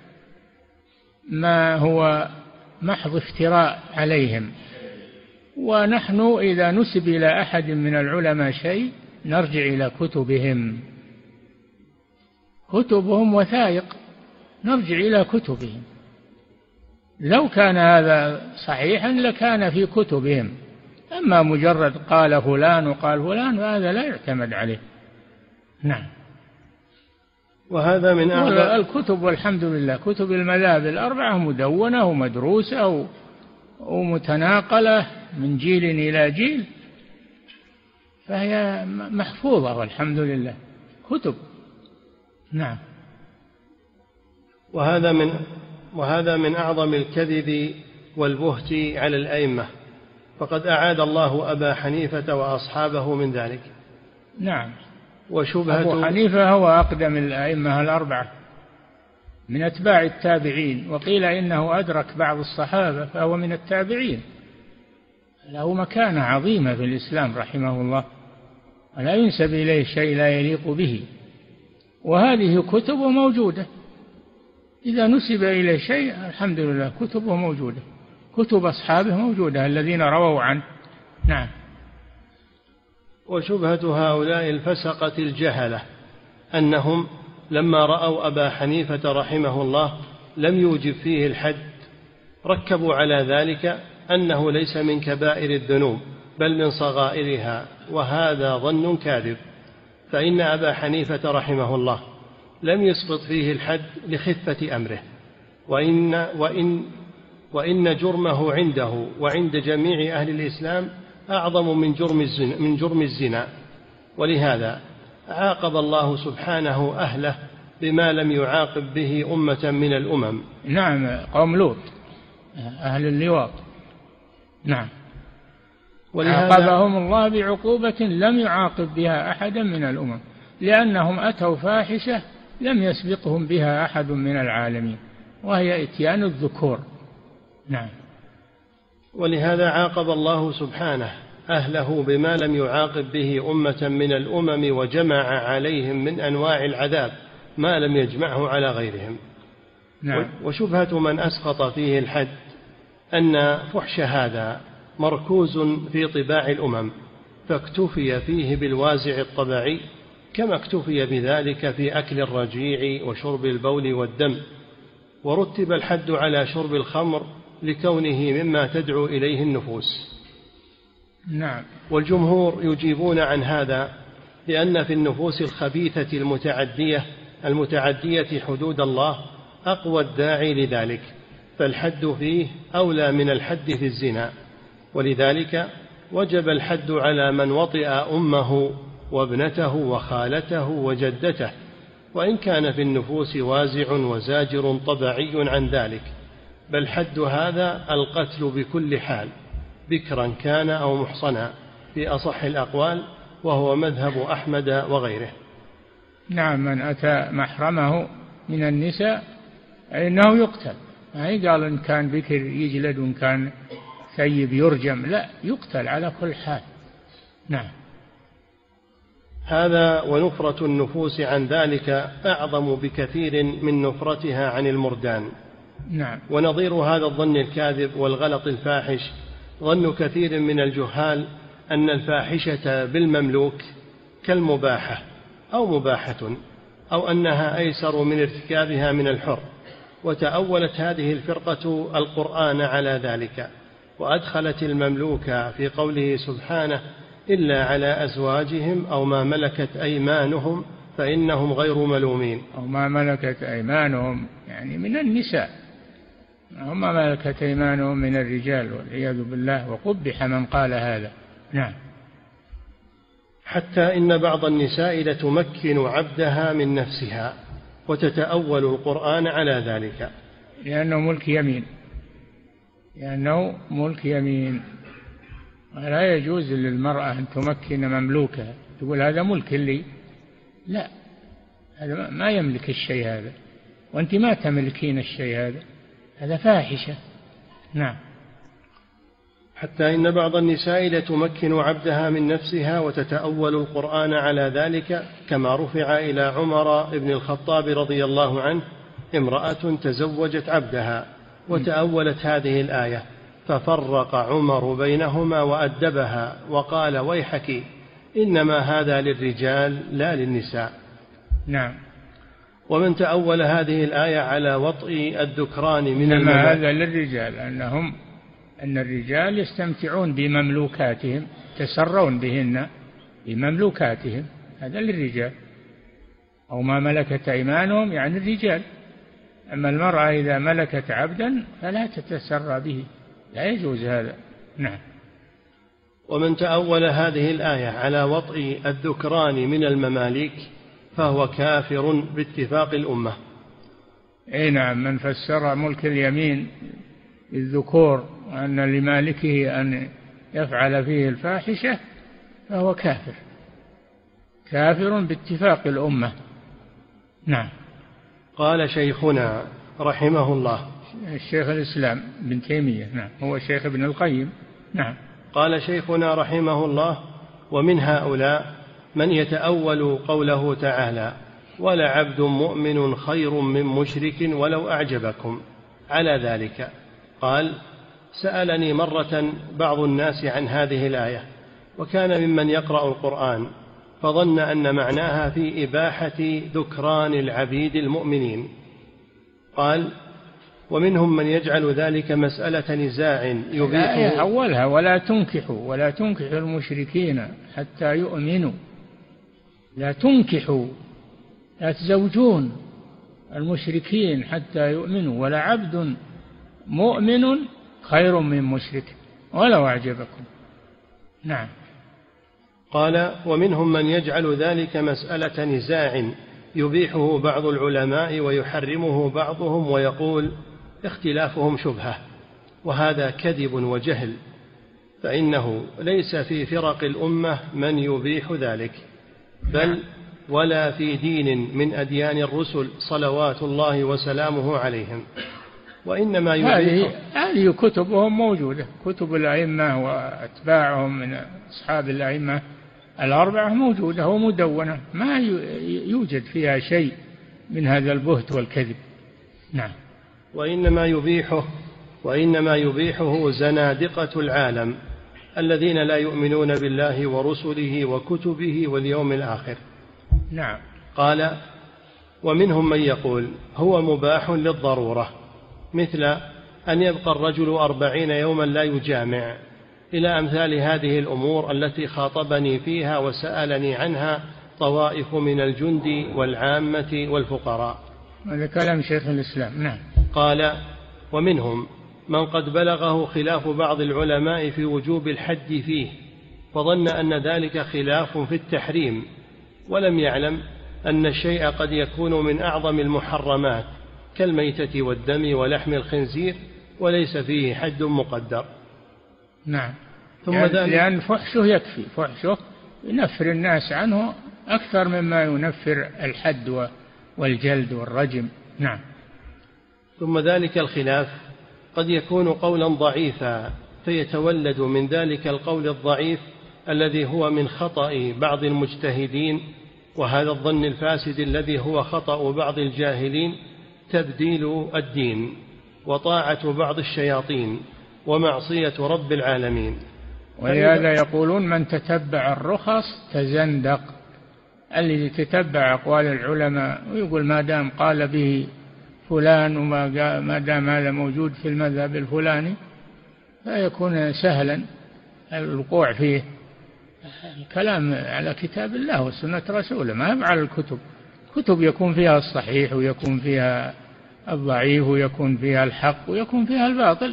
ما هو محض افتراء عليهم. ونحن إذا نسب إلى أحد من العلماء شيء نرجع إلى كتبهم وثائق، نرجع إلى كتبهم. لو كان هذا صحيحا لكان في كتبهم، أما مجرد قال فلان وقال فلان فهذا لا يعتمد عليه. نعم. وهذا من أعلى الكتب، والحمد لله كتب المذاهب الأربعة مدونة ومدروسة ومتناقلة من جيل إلى جيل، فهي محفوظة والحمد لله كتب. نعم. وهذا من أعظم الكذب والبهت على الأئمة، فقد أعاد الله أبا حنيفة وأصحابه من ذلك. نعم. أبو حنيفة هو أقدم الأئمة الأربعة من أتباع التابعين، وقيل إنه أدرك بعض الصحابة فهو من التابعين، له مكانة عظيمة في الإسلام رحمه الله، ولا ينسب إليه شيء لا يليق به. وهذه كتبه موجودة، إذا نسب إليه شيء الحمد لله كتبه موجودة، كتب أصحابه موجودة الذين رووا عنه. نعم. وشبهة هؤلاء الفسقة الجهلة أنهم لما رأوا أبا حنيفة رحمه الله لم يوجب فيه الحد ركبوا على ذلك أنه ليس من كبائر الذنوب بل من صغائرها، وهذا ظن كاذب، فإن أبا حنيفة رحمه الله لم يسقط فيه الحد لخفة أمره، وإن جرمه عنده وعند جميع أهل الإسلام أعظم من جرم الزنا، ولهذا عاقب الله سبحانه أهله بما لم يعاقب به أمة من الأمم. نعم، قوم لوط أهل اللواط. نعم. عاقبهم الله بعقوبة لم يعاقب بها أحدا من الأمم، لأنهم أتوا فاحشة لم يسبقهم بها أحد من العالمين، وهي إتيان الذكور. نعم. ولهذا عاقب الله سبحانه أهله بما لم يعاقب به أمة من الأمم، وجمع عليهم من أنواع العذاب ما لم يجمعه على غيرهم. نعم. وشبهة من أسقط فيه الحد أن فحش هذا مركوز في طباع الأمم، فاكتفي فيه بالوازع الطبعي كما اكتفي بذلك في أكل الرجيع وشرب البول والدم، ورتب الحد على شرب الخمر لكونه مما تدعو إليه النفوس. نعم. والجمهور يجيبون عن هذا بأن في النفوس الخبيثة المتعدية حدود الله أقوى الداعي لذلك، فالحد فيه أولى من الحد في الزنا، ولذلك وجب الحد على من وطئ أمه وابنته وخالته وجدته، وإن كان في النفوس وازع وزاجر طبعي عن ذلك، بل حد هذا القتل بكل حال، بكرا كان أو محصنا في أصح الأقوال، وهو مذهب أحمد وغيره. نعم، من أتى محرمه من النساء إنه يقتل، ما قال إن كان بكر يجلد وإن كان ثيب يرجم، لا، يقتل على كل حال. نعم. هذا ونفرة النفوس عن ذلك أعظم بكثير من نفرتها عن المردان. نعم. ونظير هذا الظن الكاذب والغلط الفاحش ظن كثير من الجهال أن الفاحشة بالمملوك كالمباحة أو مباحة، أو أنها أيسر من ارتكابها من الحر، وتأولت هذه الفرقة القرآن على ذلك، وأدخلت المملوك في قوله سبحانه إلا على أزواجهم أو ما ملكت أيمانهم فإنهم غير ملومين. أو ما ملكت أيمانهم يعني من النساء، أو ما ملكت أيمانهم من الرجال والعياذ بالله، وقبح من قال هذا. نعم. حتى إن بعض النساء لتمكن عبدها من نفسها وتتأول القرآن على ذلك، لأنه ملك يمين، لأنه ملك يمين، ولا يجوز للمرأة أن تمكن مملوكها، تقول هذا ملك لي، لا، هذا ما يملك الشيء هذا، وأنت ما تملكين الشيء هذا، هذا فاحشة. نعم. حتى إن بعض النساء لتمكن عبدها من نفسها وتتأول القرآن على ذلك، كما رفع إلى عمر بن الخطاب رضي الله عنه امرأة تزوجت عبدها وتأولت هذه الآية، ففرق عمر بينهما وأدبها وقال ويحك إنما هذا للرجال لا للنساء. نعم. ومن تأول هذه الآية على وطئ الذكران من إنما هذا للرجال، أن الرجال يستمتعون بمملوكاتهم، تسرون بهن بمملوكاتهم، هذا للرجال، أو ما ملكت أيمانهم يعني الرجال. أما المرأة إذا ملكت عبدا فلا تتسرى به، لا يجوز هذا. نعم. ومن تأول هذه الآية على وطئ الذكران من المماليك فهو كافر باتفاق الأمة. أي نعم، من فسر ملك اليمين الذكور أن لمالكه أن يفعل فيه الفاحشة فهو كافر، كافر باتفاق الأمة. نعم. قال شيخنا رحمه الله، الشيخ الإسلام بن تيمية، نعم، هو الشيخ ابن القيم. نعم. قال شيخنا رحمه الله: ومن هؤلاء من يتأول قوله تعالى: ولعبد مؤمن خير من مشرك ولو أعجبكم، على ذلك. قال: سألني مرة بعض الناس عن هذه الآية، وكان ممن يقرأ القرآن، فظن أن معناها في إباحة ذكران العبيد المؤمنين. قال: ومنهم من يجعل ذلك مسألة نزاع يبيح أولها ولا تنكحوا المشركين حتى يؤمنوا، لا تنكحوا، لا تزوجون المشركين حتى يؤمنوا، ولا عبد مؤمن خير من مشرك ولو أعجبكم. نعم. قال: ومنهم من يجعل ذلك مسألة نزاع يبيحه بعض العلماء ويحرمه بعضهم، ويقول اختلافهم شبهة، وهذا كذب وجهل، فإنه ليس في فرق الأمة من يبيح ذلك، بل ولا في دين من أديان الرسل صلوات الله وسلامه عليهم، وإنما يبيح. هذه كتبهم موجودة، كتب الأئمة وأتباعهم من أصحاب الأئمة الأربعة موجودة ومدونة، ما يوجد فيها شيء من هذا البهت والكذب. نعم. وإنما يبيحه زنادقة العالم الذين لا يؤمنون بالله ورسله وكتبه واليوم الآخر. نعم. قال: ومنهم من يقول هو مباح للضرورة، مثل أن يبقى الرجل 40 يوما لا يجامع، إلى أمثال هذه الأمور التي خاطبني فيها وسألني عنها طوائف من الجند والعامة والفقراء. هذا كلام شيخ الإسلام. نعم. قال: ومنهم من قد بلغه خلاف بعض العلماء في وجوب الحد فيه، فظن أن ذلك خلاف في التحريم، ولم يعلم أن الشيء قد يكون من أعظم المحرمات كالميتة والدم ولحم الخنزير، وليس فيه حد مقدر. نعم. ثم ذلك لأن فحشه يكفي، فحشه ينفر الناس عنه أكثر مما ينفر الحد والجلد والرجم. نعم. ثم ذلك الخلاف قد يكون قولا ضعيفا، فيتولد من ذلك القول الضعيف الذي هو من خطأ بعض المجتهدين، وهذا الظن الفاسد الذي هو خطأ بعض الجاهلين تبديل الدين وطاعة بعض الشياطين ومعصية رب العالمين. ولهذا يقولون من تتبع الرخص تزندق، الذي تتبع أقوال العلماء ويقول ما دام قال به فلان وما دام هذا موجود في المذهب الفلاني فيكون سهلا الوقوع فيه. الكلام على كتاب الله وسنة رسوله، ما على الكتب. كتب يكون فيها الصحيح ويكون فيها الضعيف ويكون فيها الحق ويكون فيها الباطل،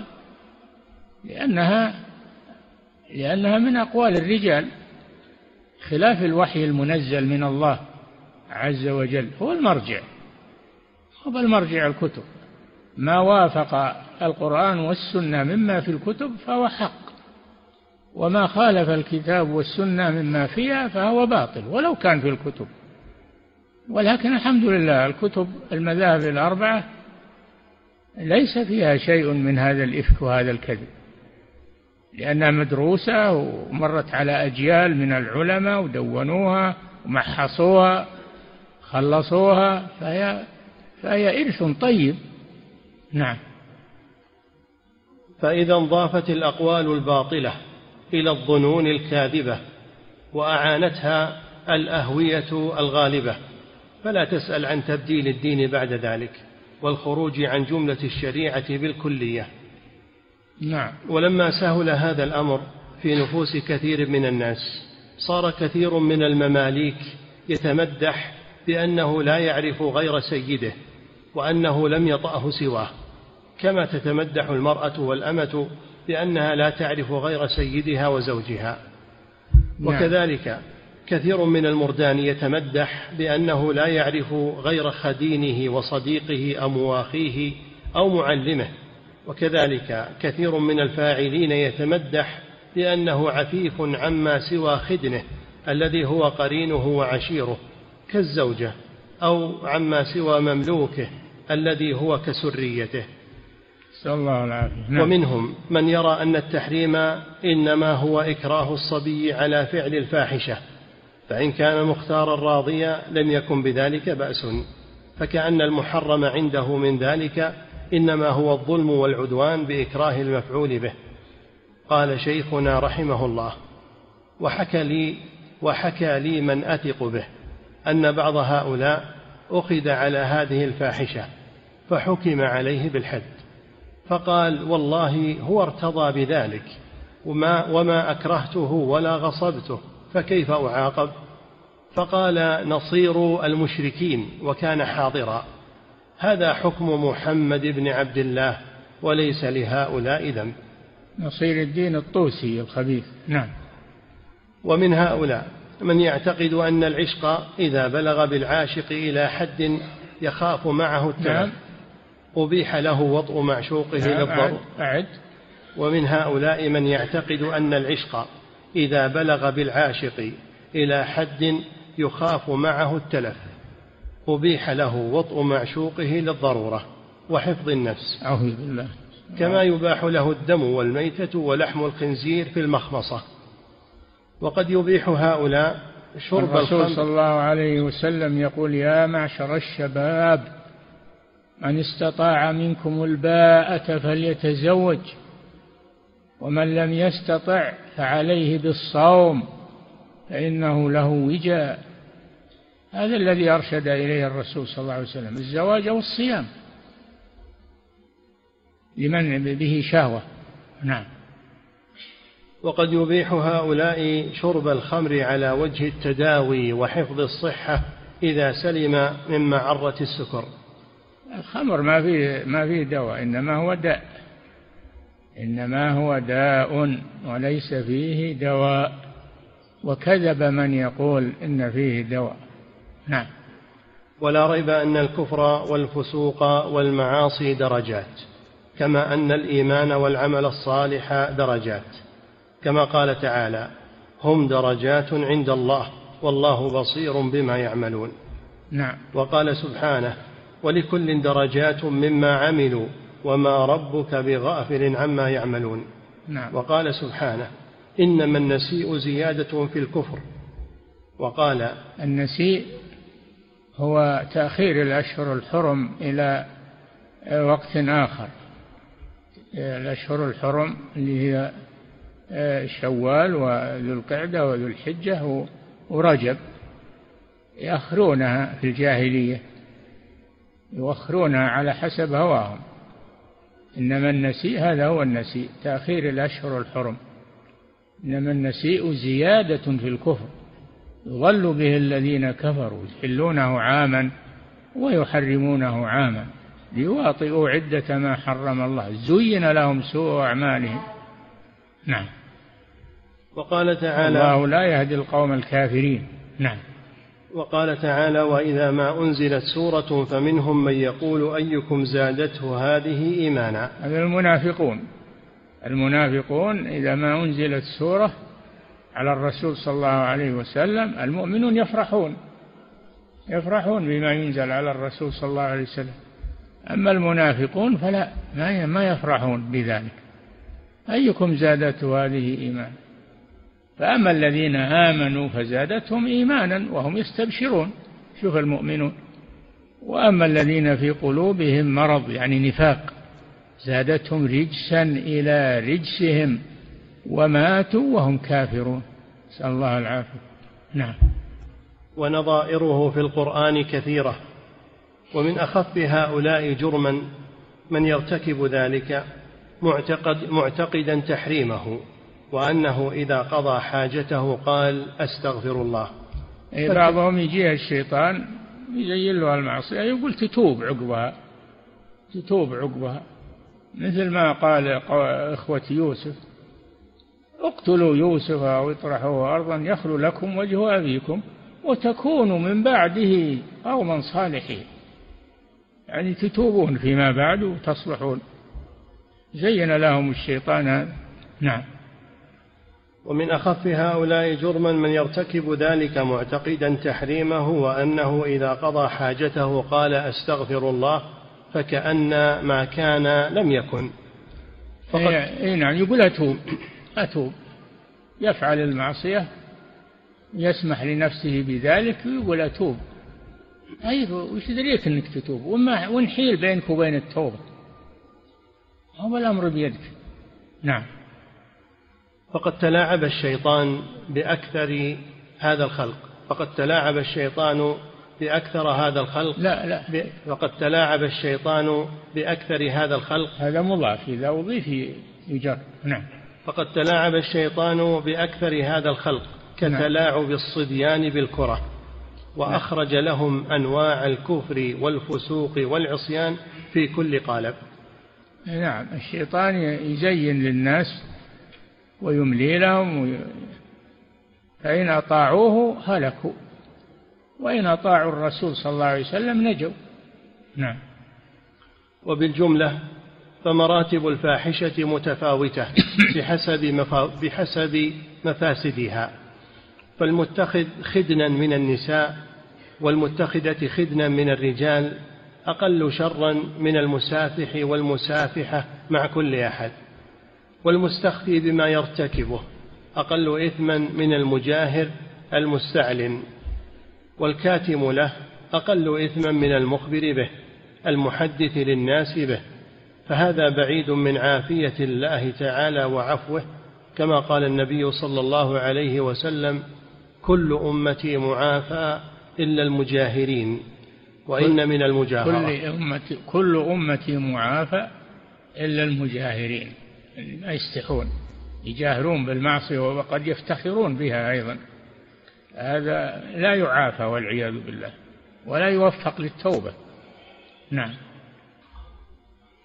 لأنها من أقوال الرجال، خلاف الوحي المنزل من الله عز وجل هو المرجع. المرجع الكتب، ما وافق القرآن والسنة مما في الكتب فهو حق، وما خالف الكتاب والسنة مما فيها فهو باطل ولو كان في الكتب. ولكن الحمد لله الكتب المذاهب الأربعة ليس فيها شيء من هذا الإفك وهذا الكذب، لأنها مدروسة ومرت على أجيال من العلماء ودونوها ومحصوها خلصوها، فهي إرث طيب. نعم. فإذا انضافت الأقوال الباطلة إلى الظنون الكاذبة وأعانتها الأهوية الغالبة، فلا تسأل عن تبديل الدين بعد ذلك والخروج عن جملة الشريعة بالكلية. نعم. ولما سهل هذا الأمر في نفوس كثير من الناس، صار كثير من المماليك يتمدح بأنه لا يعرف غير سيده وأنه لم يطأه سواه، كما تتمدح المرأة والأمة بأنها لا تعرف غير سيدها وزوجها. وكذلك كثير من المردان يتمدح بأنه لا يعرف غير خدينه وصديقه أو مواخيه أو معلمه. وكذلك كثير من الفاعلين يتمدح بأنه عفيف عما سوى خدنه الذي هو قرينه وعشيره كالزوجة، أو عما سوى مملوكه الذي هو كسريته. صلى الله العافية. ومنهم من يرى أن التحريم إنما هو إكراه الصبي على فعل الفاحشة، فإن كان مختارا راضيا لم يكن بذلك بأس، فكأن المحرم عنده من ذلك إنما هو الظلم والعدوان بإكراه المفعول به. قال شيخنا رحمه الله: وحكى لي من أثق به أن بعض هؤلاء أخذ على هذه الفاحشة فحكم عليه بالحد، فقال: والله هو ارتضى بذلك وما أكرهته ولا غصبته، فكيف أعاقب؟ فقال: نصير المشركين، وكان حاضرا. هذا حكم محمد بن عبد الله وليس لهؤلاء ذنب. نصير الدين الطوسي الخبيث. نعم. ومن هؤلاء من يعتقد أن العشق إذا بلغ بالعاشق إلى حد يخاف معه التلف. نعم. أبيح له وطء معشوقه للضرر. ومن هؤلاء من يعتقد أن العشق إذا بلغ بالعاشق إلى حد يخاف معه التلف أبيح له وطء معشوقه للضرورة وحفظ النفس. أعوذ بالله. كما يباح له الدم والميتة ولحم الخنزير في المخمصة. وقد يبيح هؤلاء شرب الرسول صلى الله عليه وسلم يقول: يا معشر الشباب من استطاع منكم الباءة فليتزوج، ومن لم يستطع فعليه بالصوم فإنه له وجاء. هذا الذي أرشد إليه الرسول صلى الله عليه وسلم، الزواج والصيام لمن به شهوة. نعم. وقد يبيح هؤلاء شرب الخمر على وجه التداوي وحفظ الصحة إذا سلم من معرة السكر. الخمر ما فيه دواء، إنما هو داء. إنما هو داء وليس فيه دواء، وكذب من يقول إن فيه دواء. نعم. ولا ريب أن الكفر والفسوق والمعاصي درجات، كما أن الإيمان والعمل الصالح درجات، كما قال تعالى: هم درجات عند الله والله بصير بما يعملون. نعم. وقال سبحانه: ولكل درجات مما عملوا وما ربك بغافل عما يعملون. نعم. وقال سبحانه: إنما النسيء زيادة في الكفر. وقال: النسيء هو تأخير الأشهر الحرم إلى وقت آخر. الأشهر الحرم اللي هي شوال وذو القعدة وذو الحجة ورجب يأخرونها في الجاهلية، يؤخرونها على حسب هواهم. إنما النسيء هذا هو النسيء، تأخير الأشهر الحرم. إنما النسيء زيادة في الكفر، يضل به الذين كفروا، يحلونه عاما ويحرمونه عاما ليواطئوا عدة ما حرم الله، زين لهم سوء أعمالهم. نعم. وقال تعالى: الله لا يهدي القوم الكافرين. نعم. وقال تعالى: وإذا ما أنزلت سورة فمنهم من يقول أيكم زادته هذه إيمانا. هذا المنافقون إذا ما أنزلت سورة على الرسول صلى الله عليه وسلم المؤمنون يفرحون بما ينزل على الرسول صلى الله عليه وسلم. أما المنافقون فلا، ما يفرحون بذلك. أيكم زادته هذه إيمانا. فأما الذين آمنوا فزادتهم إيمانا وهم يستبشرون، شوف المؤمنون. وأما الذين في قلوبهم مرض يعني نفاق زادتهم رجسا إلى رجسهم وماتوا وهم كافرون، نسأل الله العافية. نعم. ونظائره في القرآن كثيرة، ومن أخف هؤلاء جرما من يرتكب ذلك معتقدا تحريمه، وأنه إذا قضى حاجته قال أستغفر الله. بعضهم يجيه الشيطان يزين له المعصية يقول تتوب عقبها، مثل ما قال إخوة يوسف: اقتلوا يوسف أو اطرحوه أرضا يخل لكم وجه أبيكم وتكونوا من بعده قوما صالحين، يعني تتوبون فيما بعد وتصلحون. زين لهم الشيطان هذا. نعم. ومن أخف هؤلاء جرما من يرتكب ذلك معتقدا تحريمه، وأنه إذا قضى حاجته قال أستغفر الله فكأن ما كان لم يكن. نعم، يقول أتوب، يفعل المعصية يسمح لنفسه بذلك ويقول أتوب. وش دريك أنك تتوب ونحيل بينك وبين التوبة؟ هو الأمر بيدك. نعم. فقد تلاعب الشيطان بأكثر هذا الخلق. فقد تلاعب الشيطان بأكثر هذا الخلق. فقد تلاعب الشيطان بأكثر هذا الخلق. هذا مضاف، إذا أضيف يجر. نعم. فقد تلاعب الشيطان بأكثر هذا الخلق كتلاعب الصبيان بالكرة، وأخرج لهم أنواع الكفر والفسوق والعصيان في كل قالب. نعم. الشيطان يزين للناس ويملي لهم، فإن أطاعوه هلكوا، وإن أطاعوا الرسول صلى الله عليه وسلم نجوا. نعم. وبالجملة فمراتب الفاحشة متفاوتة بحسب مفاسدها، فالمتخذ خدنا من النساء والمتخذة خدنا من الرجال أقل شرا من المسافح والمسافحة مع كل أحد، والمستخفي بما يرتكبه أقل إثما من المجاهر المستعلن، والكاتم له أقل إثما من المخبر به المحدث للناس به، فهذا بعيد من عافية الله تعالى وعفوه، كما قال النبي صلى الله عليه وسلم: كل أمتي معافى إلا المجاهرين، وإن من المجاهرة كل أمتي معافى إلا المجاهرين، ما يستحون يجاهرون بالمعصية وقد يفتخرون بها أيضا، هذا لا يعافى والعياذ بالله ولا يوفق للتوبة. نعم.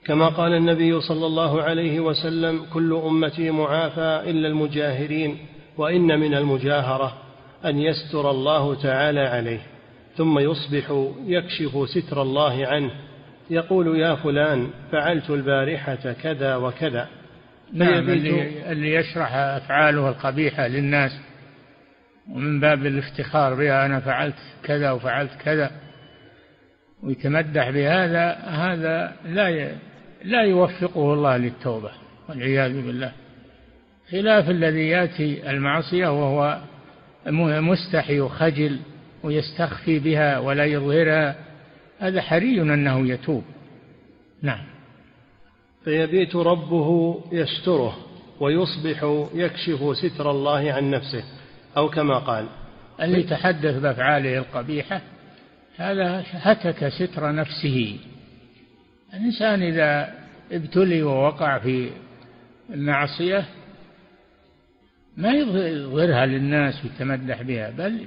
كما قال النبي صلى الله عليه وسلم: كل أمتي معافى إلا المجاهرين، وإن من المجاهرة أن يستر الله تعالى عليه، ثم يصبح يكشف ستر الله عنه، يقول: يا فلان فعلت البارحة كذا وكذا. نعم، اللي يشرح أفعاله القبيحة للناس ومن باب الافتخار بها، أنا فعلت كذا وفعلت كذا، ويتمدح بهذا، هذا لا يوفقه الله للتوبة والعياذ بالله، خلاف الذي يأتي المعصية وهو مستحي وخجل ويستخفي بها ولا يظهرها، هذا حري أنه يتوب. نعم. فيبيت ربه يستره ويصبح يكشف ستر الله عن نفسه، أو كما قال: اللي يتحدث بأفعاله القبيحة هذا هتك ستر نفسه. الإنسان إذا ابتلي ووقع في المعصية ما يظهرها للناس ويتمدح بها، بل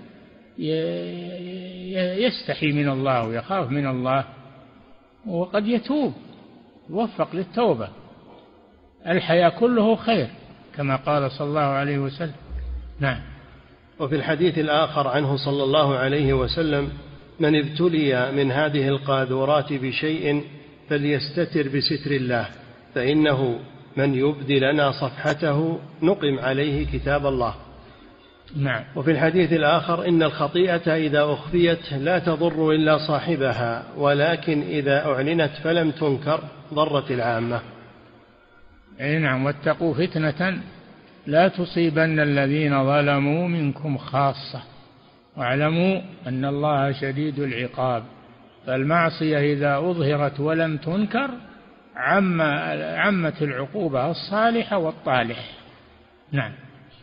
يستحي من الله ويخاف من الله، وقد يتوب، يوفق للتوبة. الحياة كله خير كما قال صلى الله عليه وسلم. نعم. وفي الحديث الآخر عنه صلى الله عليه وسلم: من ابتلي من هذه القاذورات بشيء فليستتر بستر الله، فإنه من يبدي لنا صفحته نقم عليه كتاب الله. نعم. وفي الحديث الآخر: إن الخطيئة إذا أخفيت لا تضر إلا صاحبها، ولكن إذا أعلنت فلم تنكر ضرت العامة. نعم. واتقوا فتنة لا تصيبن الذين ظلموا منكم خاصة واعلموا أن الله شديد العقاب. فالمعصية إذا أظهرت ولم تنكر عمت العقوبة الصالحة والطالح. نعم.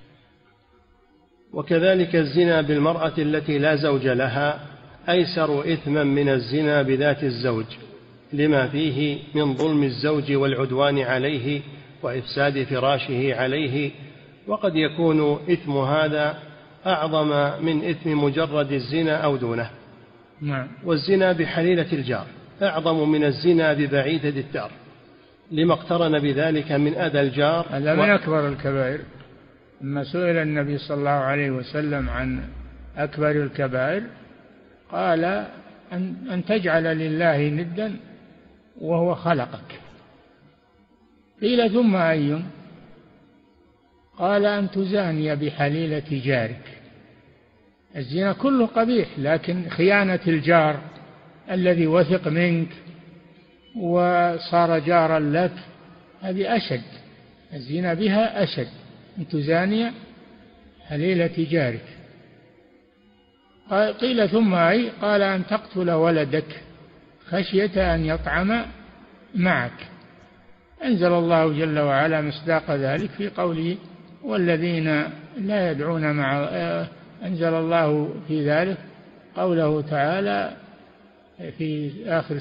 وكذلك الزنا بالمرأة التي لا زوج لها أيسر إثما من الزنا بذات الزوج، لما فيه من ظلم الزوج والعدوان عليه وإفساد فراشه عليه، وقد يكون إثم هذا أعظم من إثم مجرد الزنا أو دونه. نعم. والزنا بحليلة الجار أعظم من الزنا ببعيدة الدار، لما اقترن بذلك من أذى الجار. هذا من أكبر الكبائر. لما سئل النبي صلى الله عليه وسلم عن أكبر الكبائر قال: أن تجعل لله ندا وهو خلقك. قيل: ثم أي؟ قال: أن تزاني بحليلة جارك. الزنا كله قبيح، لكن خيانة الجار الذي وثق منك وصار جارا لك هذه أشد، الزنا بها أشد، أن تزاني حليلة جارك. قيل: ثم أي؟ قال: أن تقتل ولدك خشية أن يطعم معك. أنزل الله جل وعلا مصداق ذلك في قوله: والذين لا يدعون مع أنزل الله في ذلك قوله تعالى في آخر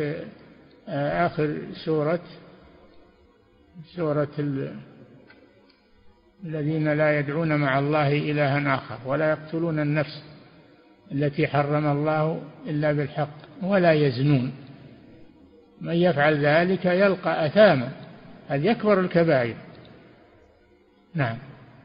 سورة الذين لا يدعون مع الله إلها آخر ولا يقتلون النفس التي حرم الله إلا بالحق ولا يزنون، من يفعل ذلك يلقى أثاما. هذا يكبر الكبائر. نعم.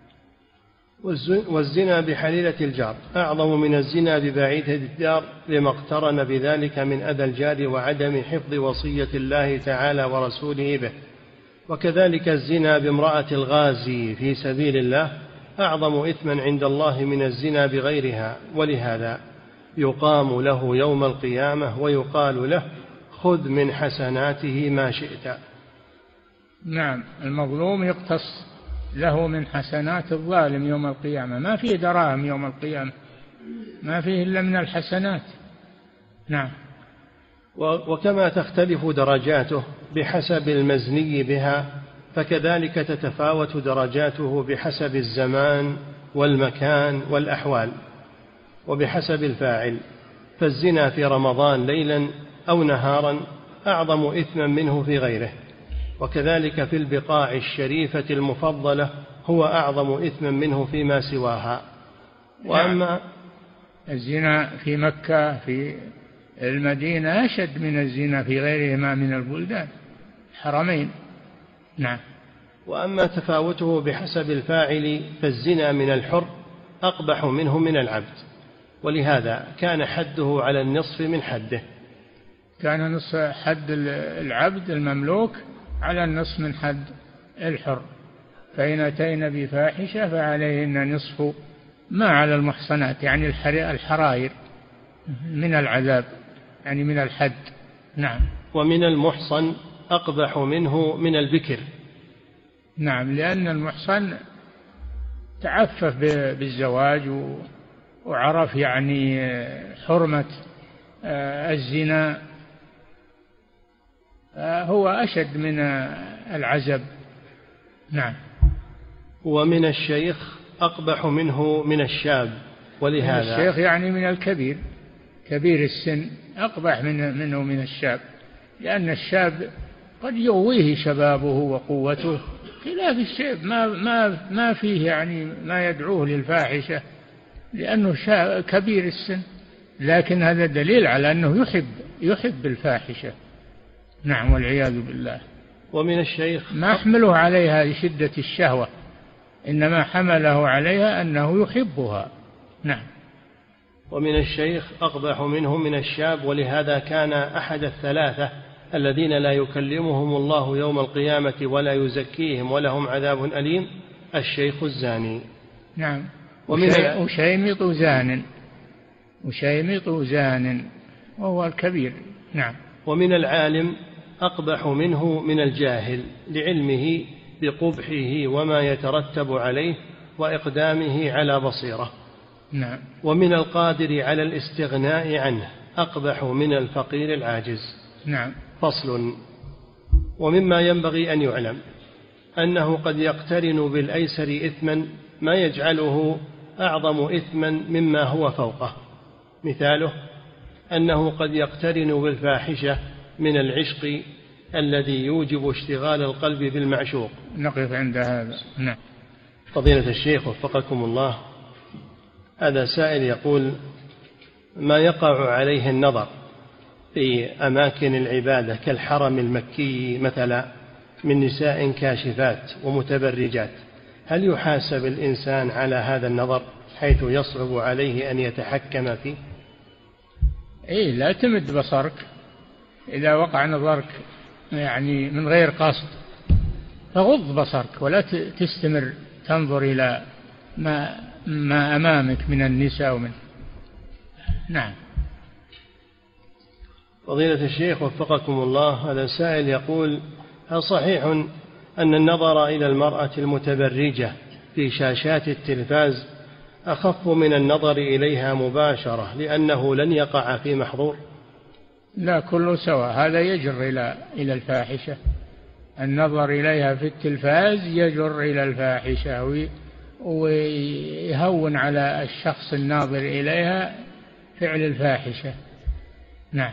والزنا بحليلة الجار أعظم من الزنا ببعيدة الدار، لما اقترن بذلك من أذى الجار وعدم حفظ وصية الله تعالى ورسوله به. وكذلك الزنا بامرأة الغازي في سبيل الله أعظم إثما عند الله من الزنا بغيرها، ولهذا يقام له يوم القيامة ويقال له: خذ من حسناته ما شئت. نعم. المظلوم يقتص له من حسنات الظالم يوم القيامة، ما فيه دراهم يوم القيامة، ما فيه إلا من الحسنات. نعم. وكما تختلف درجاته بحسب المزني بها، فكذلك تتفاوت درجاته بحسب الزمان والمكان والأحوال وبحسب الفاعل. فالزنا في رمضان ليلا أو نهارا أعظم إثما منه في غيره، وكذلك في البقاع الشريفة المفضلة هو أعظم إثما منه فيما سواها. وأما الزنا في مكة في المدينة أشد من الزنا في غيرهما من البلدان. الحرمين. نعم. وأما تفاوته بحسب الفاعل فالزنا من الحر أقبح منه من العبد، ولهذا كان حده على النصف من حده. كان نصف حد العبد المملوك على النصف من حد الحر. فإن أتين بفاحشة فعليهن نصف ما على المحصنات، يعني الحرائر، من العذاب، يعني من الحد. نعم. ومن المحصن أقبح منه من البكر. نعم، لأن المحصن تعفف بالزواج وعرف يعني حرمة الزنا، هو أشد من العزب. نعم. ومن الشيخ أقبح منه من الشاب، ولهذا الشيخ يعني من الكبير، كبير السن أقبح منه من الشاب، لأن الشاب قد يغويه شبابه وقوته، خلاف الشيب ما فيه يعني ما يدعوه للفاحشة، لأنه كبير السن، لكن هذا دليل على أنه يحب الفاحشة. نعم، والعياذ بالله. ومن الشيخ ما حمله عليها لشدة الشهوة، إنما حمله عليها أنه يحبها. نعم. ومن الشيخ أقبح منه من الشاب، ولهذا كان أحد الثلاثة الذين لا يكلمهم الله يوم القيامة ولا يزكيهم ولهم عذاب أليم الشيخ الزاني. نعم. وشيمط زان وهو الكبير. نعم. ومن العالم أقبح منه من الجاهل، لعلمه بقبحه وما يترتب عليه وإقدامه على بصيرة. نعم. ومن القادر على الاستغناء عنه أقبح من الفقير العاجز. نعم. فصل. ومما ينبغي أن يعلم أنه قد يقترن بالأيسر إثما ما يجعله أعظم إثما مما هو فوقه. مثاله أنه قد يقترن بالفاحشة من العشق الذي يوجب اشتغال القلب بالمعشوق. نقف عند هذا. نعم. فضيلة الشيخ وفقكم الله، هذا سائل يقول: ما يقع عليه النظر في أماكن العبادة كالحرم المكي مثلا من نساء كاشفات ومتبرجات، هل يحاسب الإنسان على هذا النظر حيث يصعب عليه أن يتحكم فيه؟ لا تمد بصرك إذا وقع نظرك يعني من غير قصد، فغض بصرك ولا تستمر تنظر إلى ما أمامك من النساء ومن. نعم. فضيلة الشيخ وفقكم الله، هذا سائل يقول: هل صحيح أن النظر إلى المرأة المتبرجة في شاشات التلفاز أخف من النظر إليها مباشرة لأنه لن يقع في محظور؟ لا، كله سواء، هذا يجر إلى الفاحشة. النظر إليها في التلفاز يجر إلى الفاحشة ويهون على الشخص الناظر إليها فعل الفاحشة. نعم.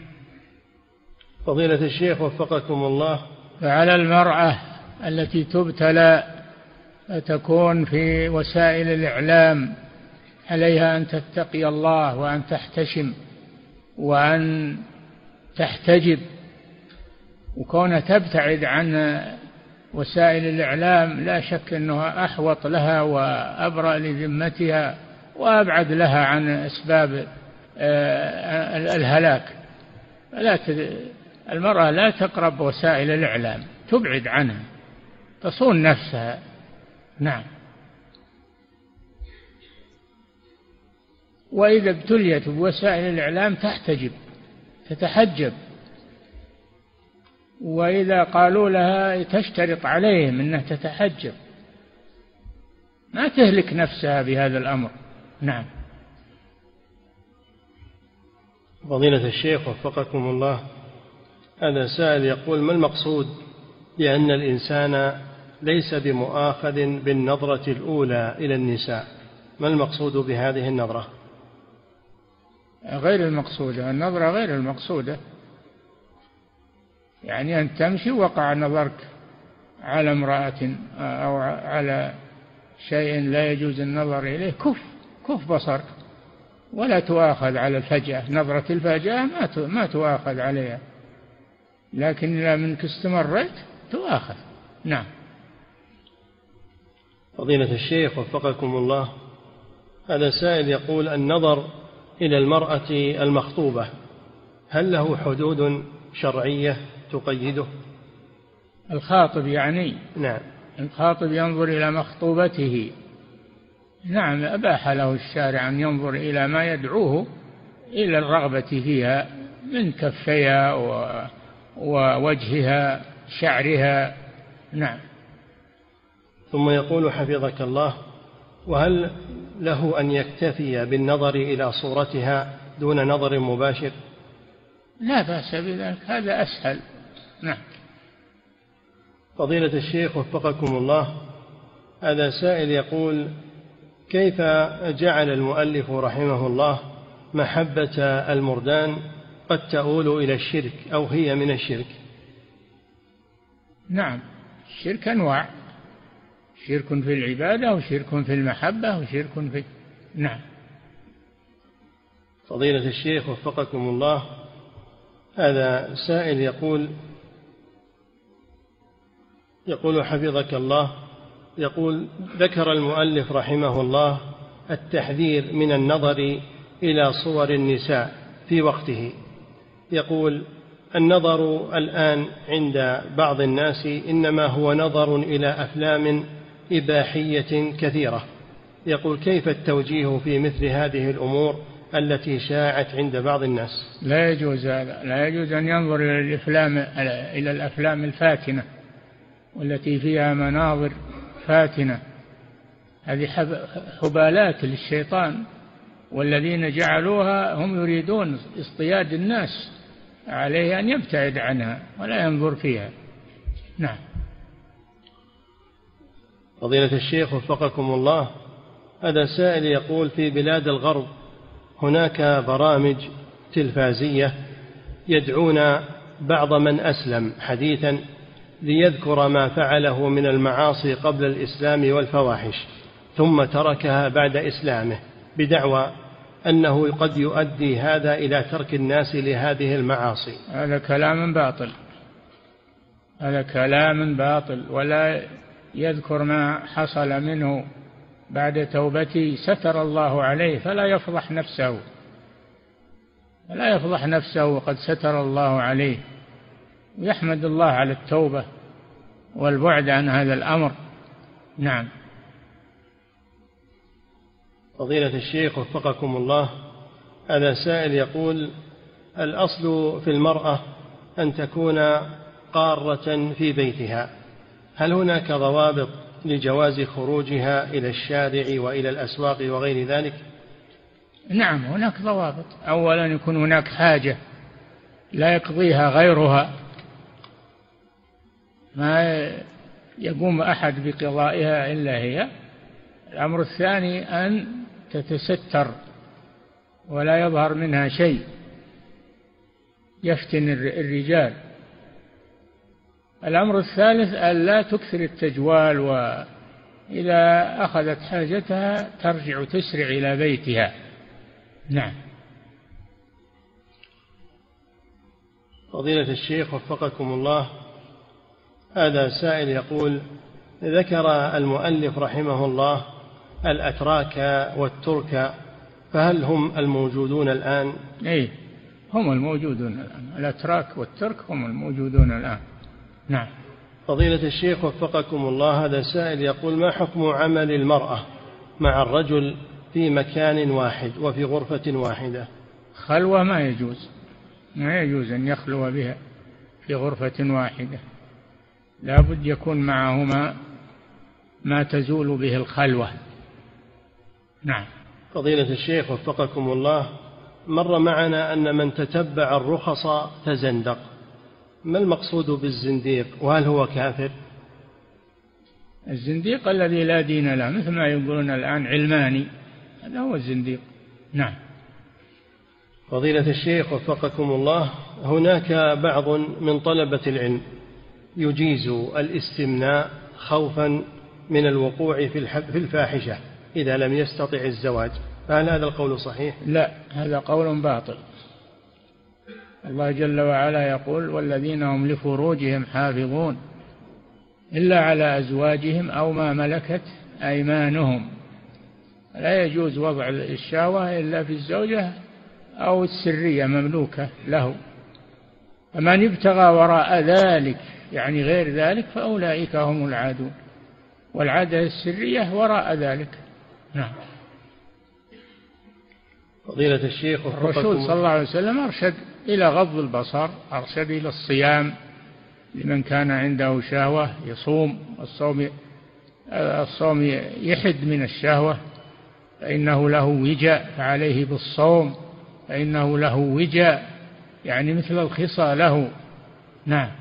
فضيلة الشيخ وفقكم الله، فعلى المرأة التي تبتلى فتكون في وسائل الإعلام عليها أن تتقي الله وأن تحتشم وأن تحتجب، وكونها تبتعد عن وسائل الإعلام لا شك أنها أحوط لها وأبرأ لذمتها وأبعد لها عن أسباب الهلاك. المرأة لا تقرب وسائل الإعلام، تبعد عنها، تصون نفسها. نعم. وإذا ابتليت بوسائل الإعلام تحتجب، تتحجب، وإذا قالوا لها تشترط عليهم أنها تتحجب، ما تهلك نفسها بهذا الأمر. نعم. فضيلة الشيخ وفقكم الله، هذا سائل يقول: ما المقصود بأن الإنسان ليس بمؤاخذ بالنظرة الأولى إلى النساء؟ ما المقصود بهذه النظرة؟ غير المقصودة، النظرة غير المقصودة، يعني أن تمشي وقع نظرك على امرأة أو على شيء لا يجوز النظر إليه، كف بصرك ولا تؤاخذ على الفجأة. نظرة الفجأة ما تؤاخذ عليها. لكن إذا منك استمريت تؤاخذ. نعم. فضيلة الشيخ وفقكم الله، هذا سائل يقول: النظر إلى المرأة المخطوبة هل له حدود شرعية تقيده؟ الخاطب يعني؟ نعم. الخاطب ينظر إلى مخطوبته، نعم، أباح له الشارع أن ينظر إلى ما يدعوه إلى الرغبة فيها من كفيها ووجهها شعرها. نعم. ثم يقول حفظك الله: وهل له أن يكتفي بالنظر إلى صورتها دون نظر مباشر؟ لا بأس بذلك، هذا أسهل. نعم. فضيلة الشيخ وفقكم الله، هذا سائل يقول: كيف جعل المؤلف رحمه الله محبة المردان قد تؤول إلى الشرك أو هي من الشرك؟ نعم، الشرك أنواع: شرك في العبادة وشرك في المحبة وشرك في. نعم. فضيلة الشيخ وفقكم الله، هذا سائل يقول حفظك الله، يقول: ذكر المؤلف رحمه الله التحذير من النظر إلى صور النساء في وقته. يقول: النظر الآن عند بعض الناس إنما هو نظر إلى أفلام إباحية كثيرة. يقول: كيف التوجيه في مثل هذه الأمور التي شاعت عند بعض الناس؟ لا يجوز هذا، لا يجوز أن ينظر إلى الأفلام الفاتنة والتي فيها مناظر فاتنة. هذه حبالات للشيطان، والذين جعلوها هم يريدون اصطياد الناس، عليه أن يبتعد عنها ولا ينظر فيها. نعم. فضيلة الشيخ وفقكم الله، هذا سائل يقول: في بلاد الغرب هناك برامج تلفازية يدعون بعض من أسلم حديثا ليذكر ما فعله من المعاصي قبل الإسلام والفواحش ثم تركها بعد إسلامه، بدعوى أنه قد يؤدي هذا إلى ترك الناس لهذه المعاصي. هذا كلام باطل، هذا كلام باطل، ولا يذكر ما حصل منه بعد توبته ستر الله عليه، فلا يفضح نفسه، لا يفضح نفسه وقد ستر الله عليه، ويحمد الله على التوبة والبعد عن هذا الأمر. نعم. فضيلة الشيخ وفقكم الله، هذا سائل يقول: الأصل في المرأة أن تكون قارة في بيتها، هل هناك ضوابط لجواز خروجها إلى الشارع وإلى الأسواق وغير ذلك؟ نعم، هناك ضوابط. أولا يكون هناك حاجة لا يقضيها غيرها، ما يقوم أحد بقضائها إلا هي. الأمر الثاني أن تتستر ولا يظهر منها شيء يفتن الرجال. الأمر الثالث أن لا تكثر التجوال، وإذا أخذت حاجتها ترجع تسرع إلى بيتها. نعم. فضيلة الشيخ وفقكم الله، هذا سائل يقول: ذكر المؤلف رحمه الله الأتراك والترك، فهل هم الموجودون الآن؟ إيه، هم الموجودون الآن، الأتراك والترك هم الموجودون الآن. نعم. فضيلة الشيخ وفقكم الله، هذا سائل يقول: ما حكم عمل المرأة مع الرجل في مكان واحد وفي غرفة واحدة؟ خلوة ما يجوز، ما يجوز أن يخلو بها في غرفة واحدة، لا بد يكون معهما ما تزول به الخلوة. نعم. فضيلة الشيخ وفقكم الله، مر معنا أن من تتبع الرخص تزندق، ما المقصود بالزنديق، وهل هو كافر؟ الزنديق الذي لا دين له، مثل ما يقولون الآن علماني، هذا هو الزنديق. نعم. فضيلة الشيخ وفقكم الله، هناك بعض من طلبة العلم يجيز الاستمناء خوفا من الوقوع في الفاحشة إذا لم يستطع الزواج، فهل هذا القول صحيح؟ لا، هذا قول باطل. الله جل وعلا يقول والذين هم لفروجهم حافظون إلا على أزواجهم أو ما ملكت أيمانهم. لا يجوز وضع الشهوة إلا في الزوجة أو السرية مملوكة له. فمن ابتغى وراء ذلك يعني غير ذلك فأولئك هم العادون، والعادة السرية وراء ذلك. نعم. فضيلة الشيخ الرسول صلى الله عليه وسلم أرشد إلى غض البصر، أرشد إلى الصيام لمن كان عنده شهوة يصوم، الصوم يحد من الشهوة فإنه له وجاء، فعليه بالصوم فإنه له وجاء، يعني مثل الخصى له. نعم.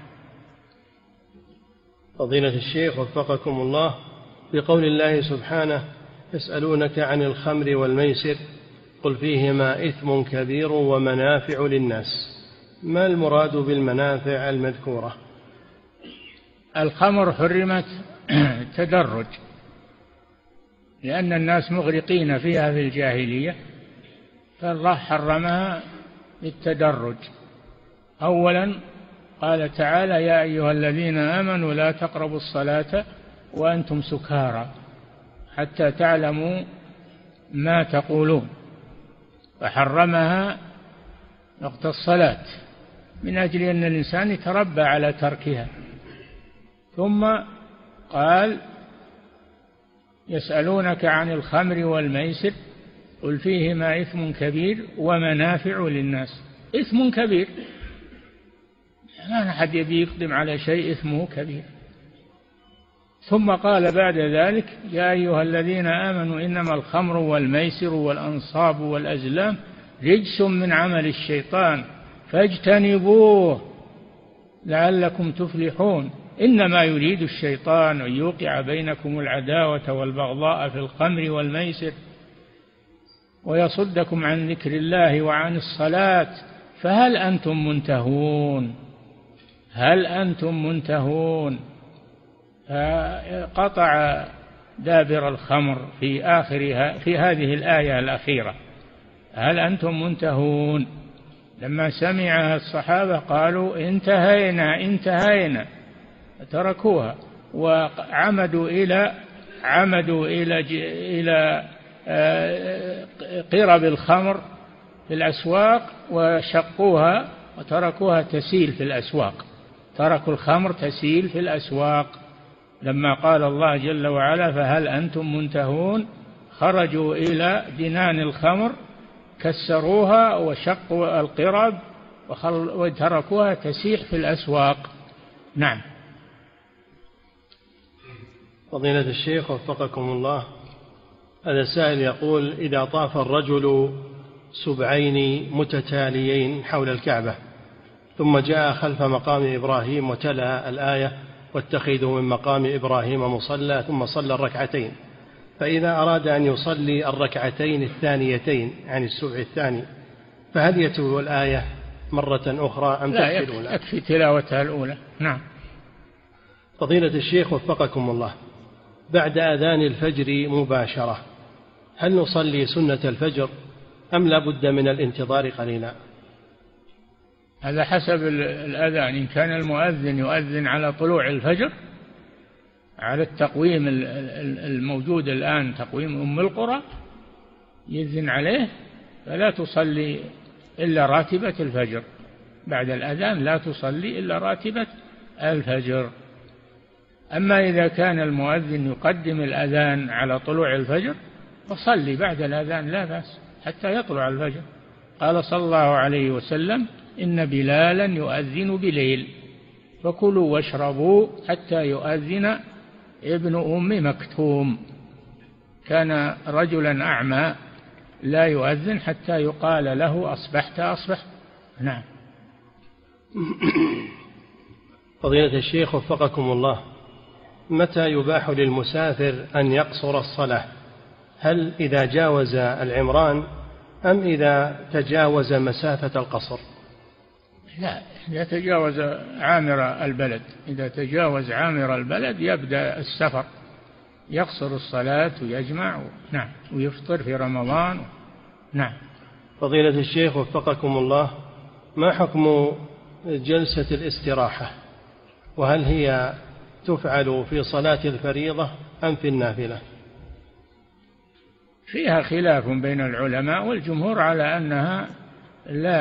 فضيلة الشيخ وفقكم الله، بقول الله سبحانه يسألونك عن الخمر والميسر قل فيهما إثم كبير ومنافع للناس، ما المراد بالمنافع المذكورة؟ الخمر حرمت تدرج لأن الناس مغرقين فيها في الجاهلية، فالله حرمها بالتدرج. أولا قال تعالى يا أيها الذين آمنوا لا تقربوا الصلاة وأنتم سكارى حتى تعلموا ما تقولون، فحرمها وقت الصلاة من أجل أن الإنسان يتربى على تركها. ثم قال يسألونك عن الخمر والميسر قل فيهما إثم كبير ومنافع للناس. إثم كبير، ما أحد يبي يقدم على شيء اسمه كبير. ثم قال بعد ذلك يا أيها الذين آمنوا إنما الخمر والميسر والأنصاب والأزلام رجس من عمل الشيطان فاجتنبوه لعلكم تفلحون إنما يريد الشيطان أن يوقع بينكم العداوة والبغضاء في الخمر والميسر ويصدكم عن ذكر الله وعن الصلاة فهل أنتم منتهون؟ هل أنتم منتهون؟ قطع دابر الخمر في آخرها في هذه الآية الأخيرة، هل أنتم منتهون؟ لما سمعها الصحابة قالوا انتهينا تركوها وعمدوا إلى قرب الخمر في الأسواق وشقوها وتركوها تسيل في الأسواق، تركوا الخمر تسيل في الأسواق. لما قال الله جل وعلا فهل أنتم منتهون خرجوا إلى جنان الخمر كسروها وشقوا القرب وتركوها تسيح في الأسواق. نعم. فضيلة الشيخ وفقكم الله، هذا سائل يقول إذا طاف الرجل سبعين متتاليين حول الكعبة ثم جاء خلف مقام إبراهيم وتلا الآية واتخذوا من مقام إبراهيم مصلى ثم صلى الركعتين، فإذا أراد أن يصلي الركعتين الثانيتين عن السبع الثاني فهل يتلو الآية مرة أخرى أم لا يكفي تلاوتها الأولى؟ نعم. فضيلة الشيخ وفقكم الله، بعد أذان الفجر مباشرة هل نصلي سنة الفجر أم لا بد من الانتظار قليلا؟ هذا حسب الأذان. إن كان المؤذن يؤذن على طلوع الفجر على التقويم الموجود الآن تقويم أم القرى يؤذن عليه فلا تصلي إلا راتبة الفجر، بعد الأذان لا تصلي إلا راتبة الفجر. أما إذا كان المؤذن يقدم الأذان على طلوع الفجر فصلي بعد الأذان لا بأس حتى يطلع الفجر. قال صلى الله عليه وسلم إن بلالا يؤذن بليل فكلوا واشربوا حتى يؤذن ابن أم مكتوم. كان رجلا أعمى لا يؤذن حتى يقال له أصبحت أصبح. نعم. فضيلة الشيخ وفقكم الله، متى يباح للمسافر أن يقصر الصلاة؟ هل إذا جاوز العمران أم إذا تجاوز مسافة القصر؟ لا، إذا تجاوز عامر البلد، إذا تجاوز عامر البلد يبدأ السفر يقصر الصلاة ويجمع نعم ويفطر في رمضان. نعم. فضيلة الشيخ وفقكم الله، ما حكم جلسة الاستراحة؟ وهل هي تفعل في صلاة الفريضة أم في النافلة؟ فيها خلاف بين العلماء، والجمهور على أنها لا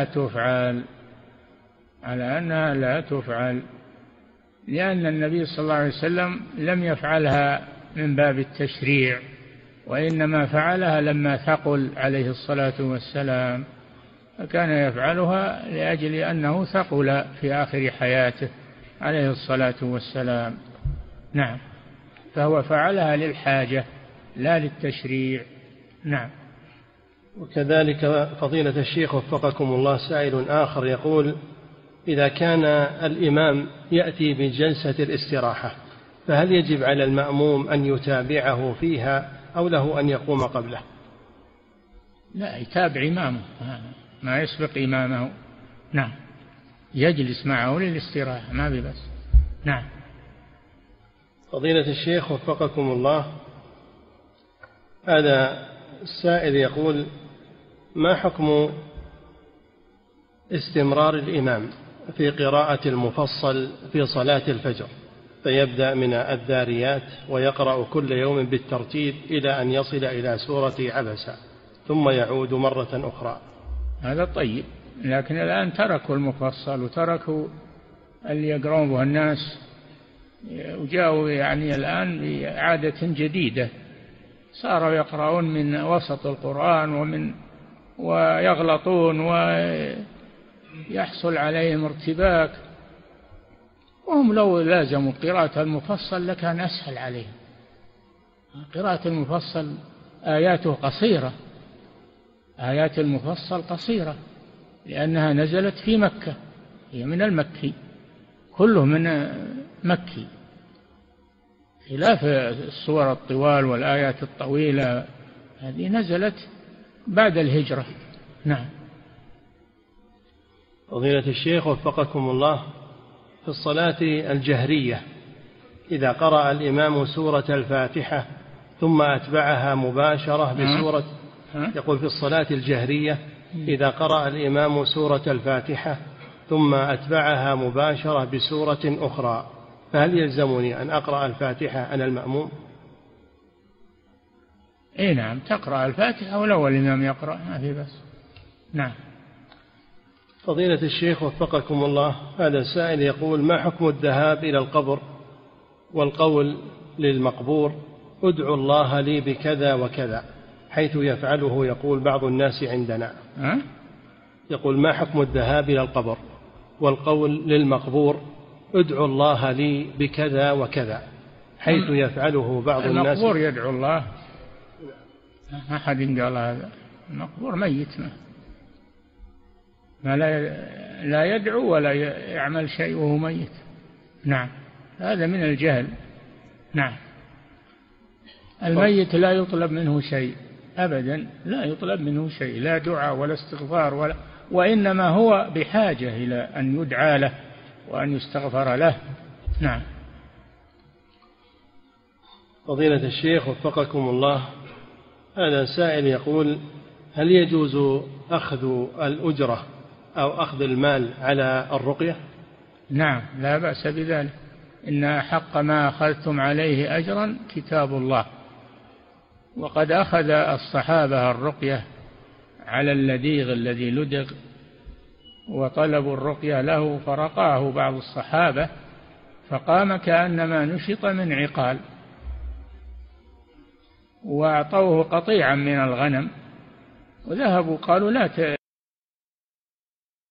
تفعل، لأن النبي صلى الله عليه وسلم لم يفعلها من باب التشريع، وإنما فعلها لما ثقل عليه الصلاة والسلام، فكان يفعلها لأجل أنه ثقل في آخر حياته عليه الصلاة والسلام. نعم، فهو فعلها للحاجة لا للتشريع. نعم. وكذلك فضيلة الشيخ وفقكم الله سائل آخر يقول: إذا كان الإمام يأتي بجلسة الاستراحة فهل يجب على المأموم أن يتابعه فيها أو له أن يقوم قبله؟ لا، يتابع إمامه، ما يسبق إمامه. نعم، يجلس معه للاستراحة، ما ببس. نعم. فضيلة الشيخ وفقكم الله، هذا السائل يقول: ما حكم استمرار الإمام في قراءة المفصل في صلاة الفجر، فيبدأ من الذاريات ويقرأ كل يوم بالترتيب إلى أن يصل إلى سورة عبسة ثم يعود مرة أخرى؟ هذا طيب، لكن الآن تركوا المفصل وتركوا اللي يقرؤون به الناس، وجاءوا يعني الآن بإعادة جديدة، صاروا يقرؤون من وسط القرآن ويغلطون ويحصل عليهم ارتباك، وهم لو لازموا قراءة المفصل لكان أسهل عليهم. قراءة المفصل آياته قصيرة، آيات المفصل قصيرة لأنها نزلت في مكة، هي من المكي، كله من مكي، خلاف السور الطوال والآيات الطويلة هذه نزلت بعد الهجرة. نعم. فضيلة الشيخ وفقكم الله، في الصلاة الجهرية إذا قرأ الإمام سورة الفاتحة ثم أتبعها مباشرة بسورة، يقول في الصلاة الجهرية إذا قرأ الإمام سورة الفاتحة ثم أتبعها مباشرة بسورة أخرى، فهل يلزمني أن أقرأ الفاتحة أنا المأموم؟ إيه نعم، تقرأ الفاتحة ولو الإمام يقرأ، ما في بس. نعم. فضيلة الشيخ وفقكم الله، هذا سائل يقول: ما حكم الذهاب إلى القبر والقول للمقبور ادعوا الله لي بكذا وكذا، حيث يفعله يقول بعض الناس عندنا؟ يقول: ما حكم الذهاب إلى القبر والقول للمقبور ادعوا الله لي بكذا وكذا، حيث يفعله بعض الناس؟ المقبور يدعو الله، ما أحد قال هذا، المقبور ميت، ما لا يدعو ولا يعمل شيء وهو ميت. نعم، هذا من الجهل. نعم. الميت لا يطلب منه شيء أبدا، لا يطلب منه شيء، لا دعاء ولا استغفار وإنما هو بحاجة إلى أن يدعى له وأن يستغفر له. نعم. فضيلة الشيخ وفقكم الله، هذا سائل يقول: هل يجوز أخذ الأجرة أو أخذ المال على الرقية؟ نعم، لا بأس بذلك، إن أحق ما أخذتم عليه أجرا كتاب الله، وقد أخذ الصحابة الرقية على اللديغ الذي لدغ، وطلبوا الرقية له فرقاه بعض الصحابة فقام كأنما نشط من عقال، وأعطوه قطيعا من الغنم، وذهبوا قالوا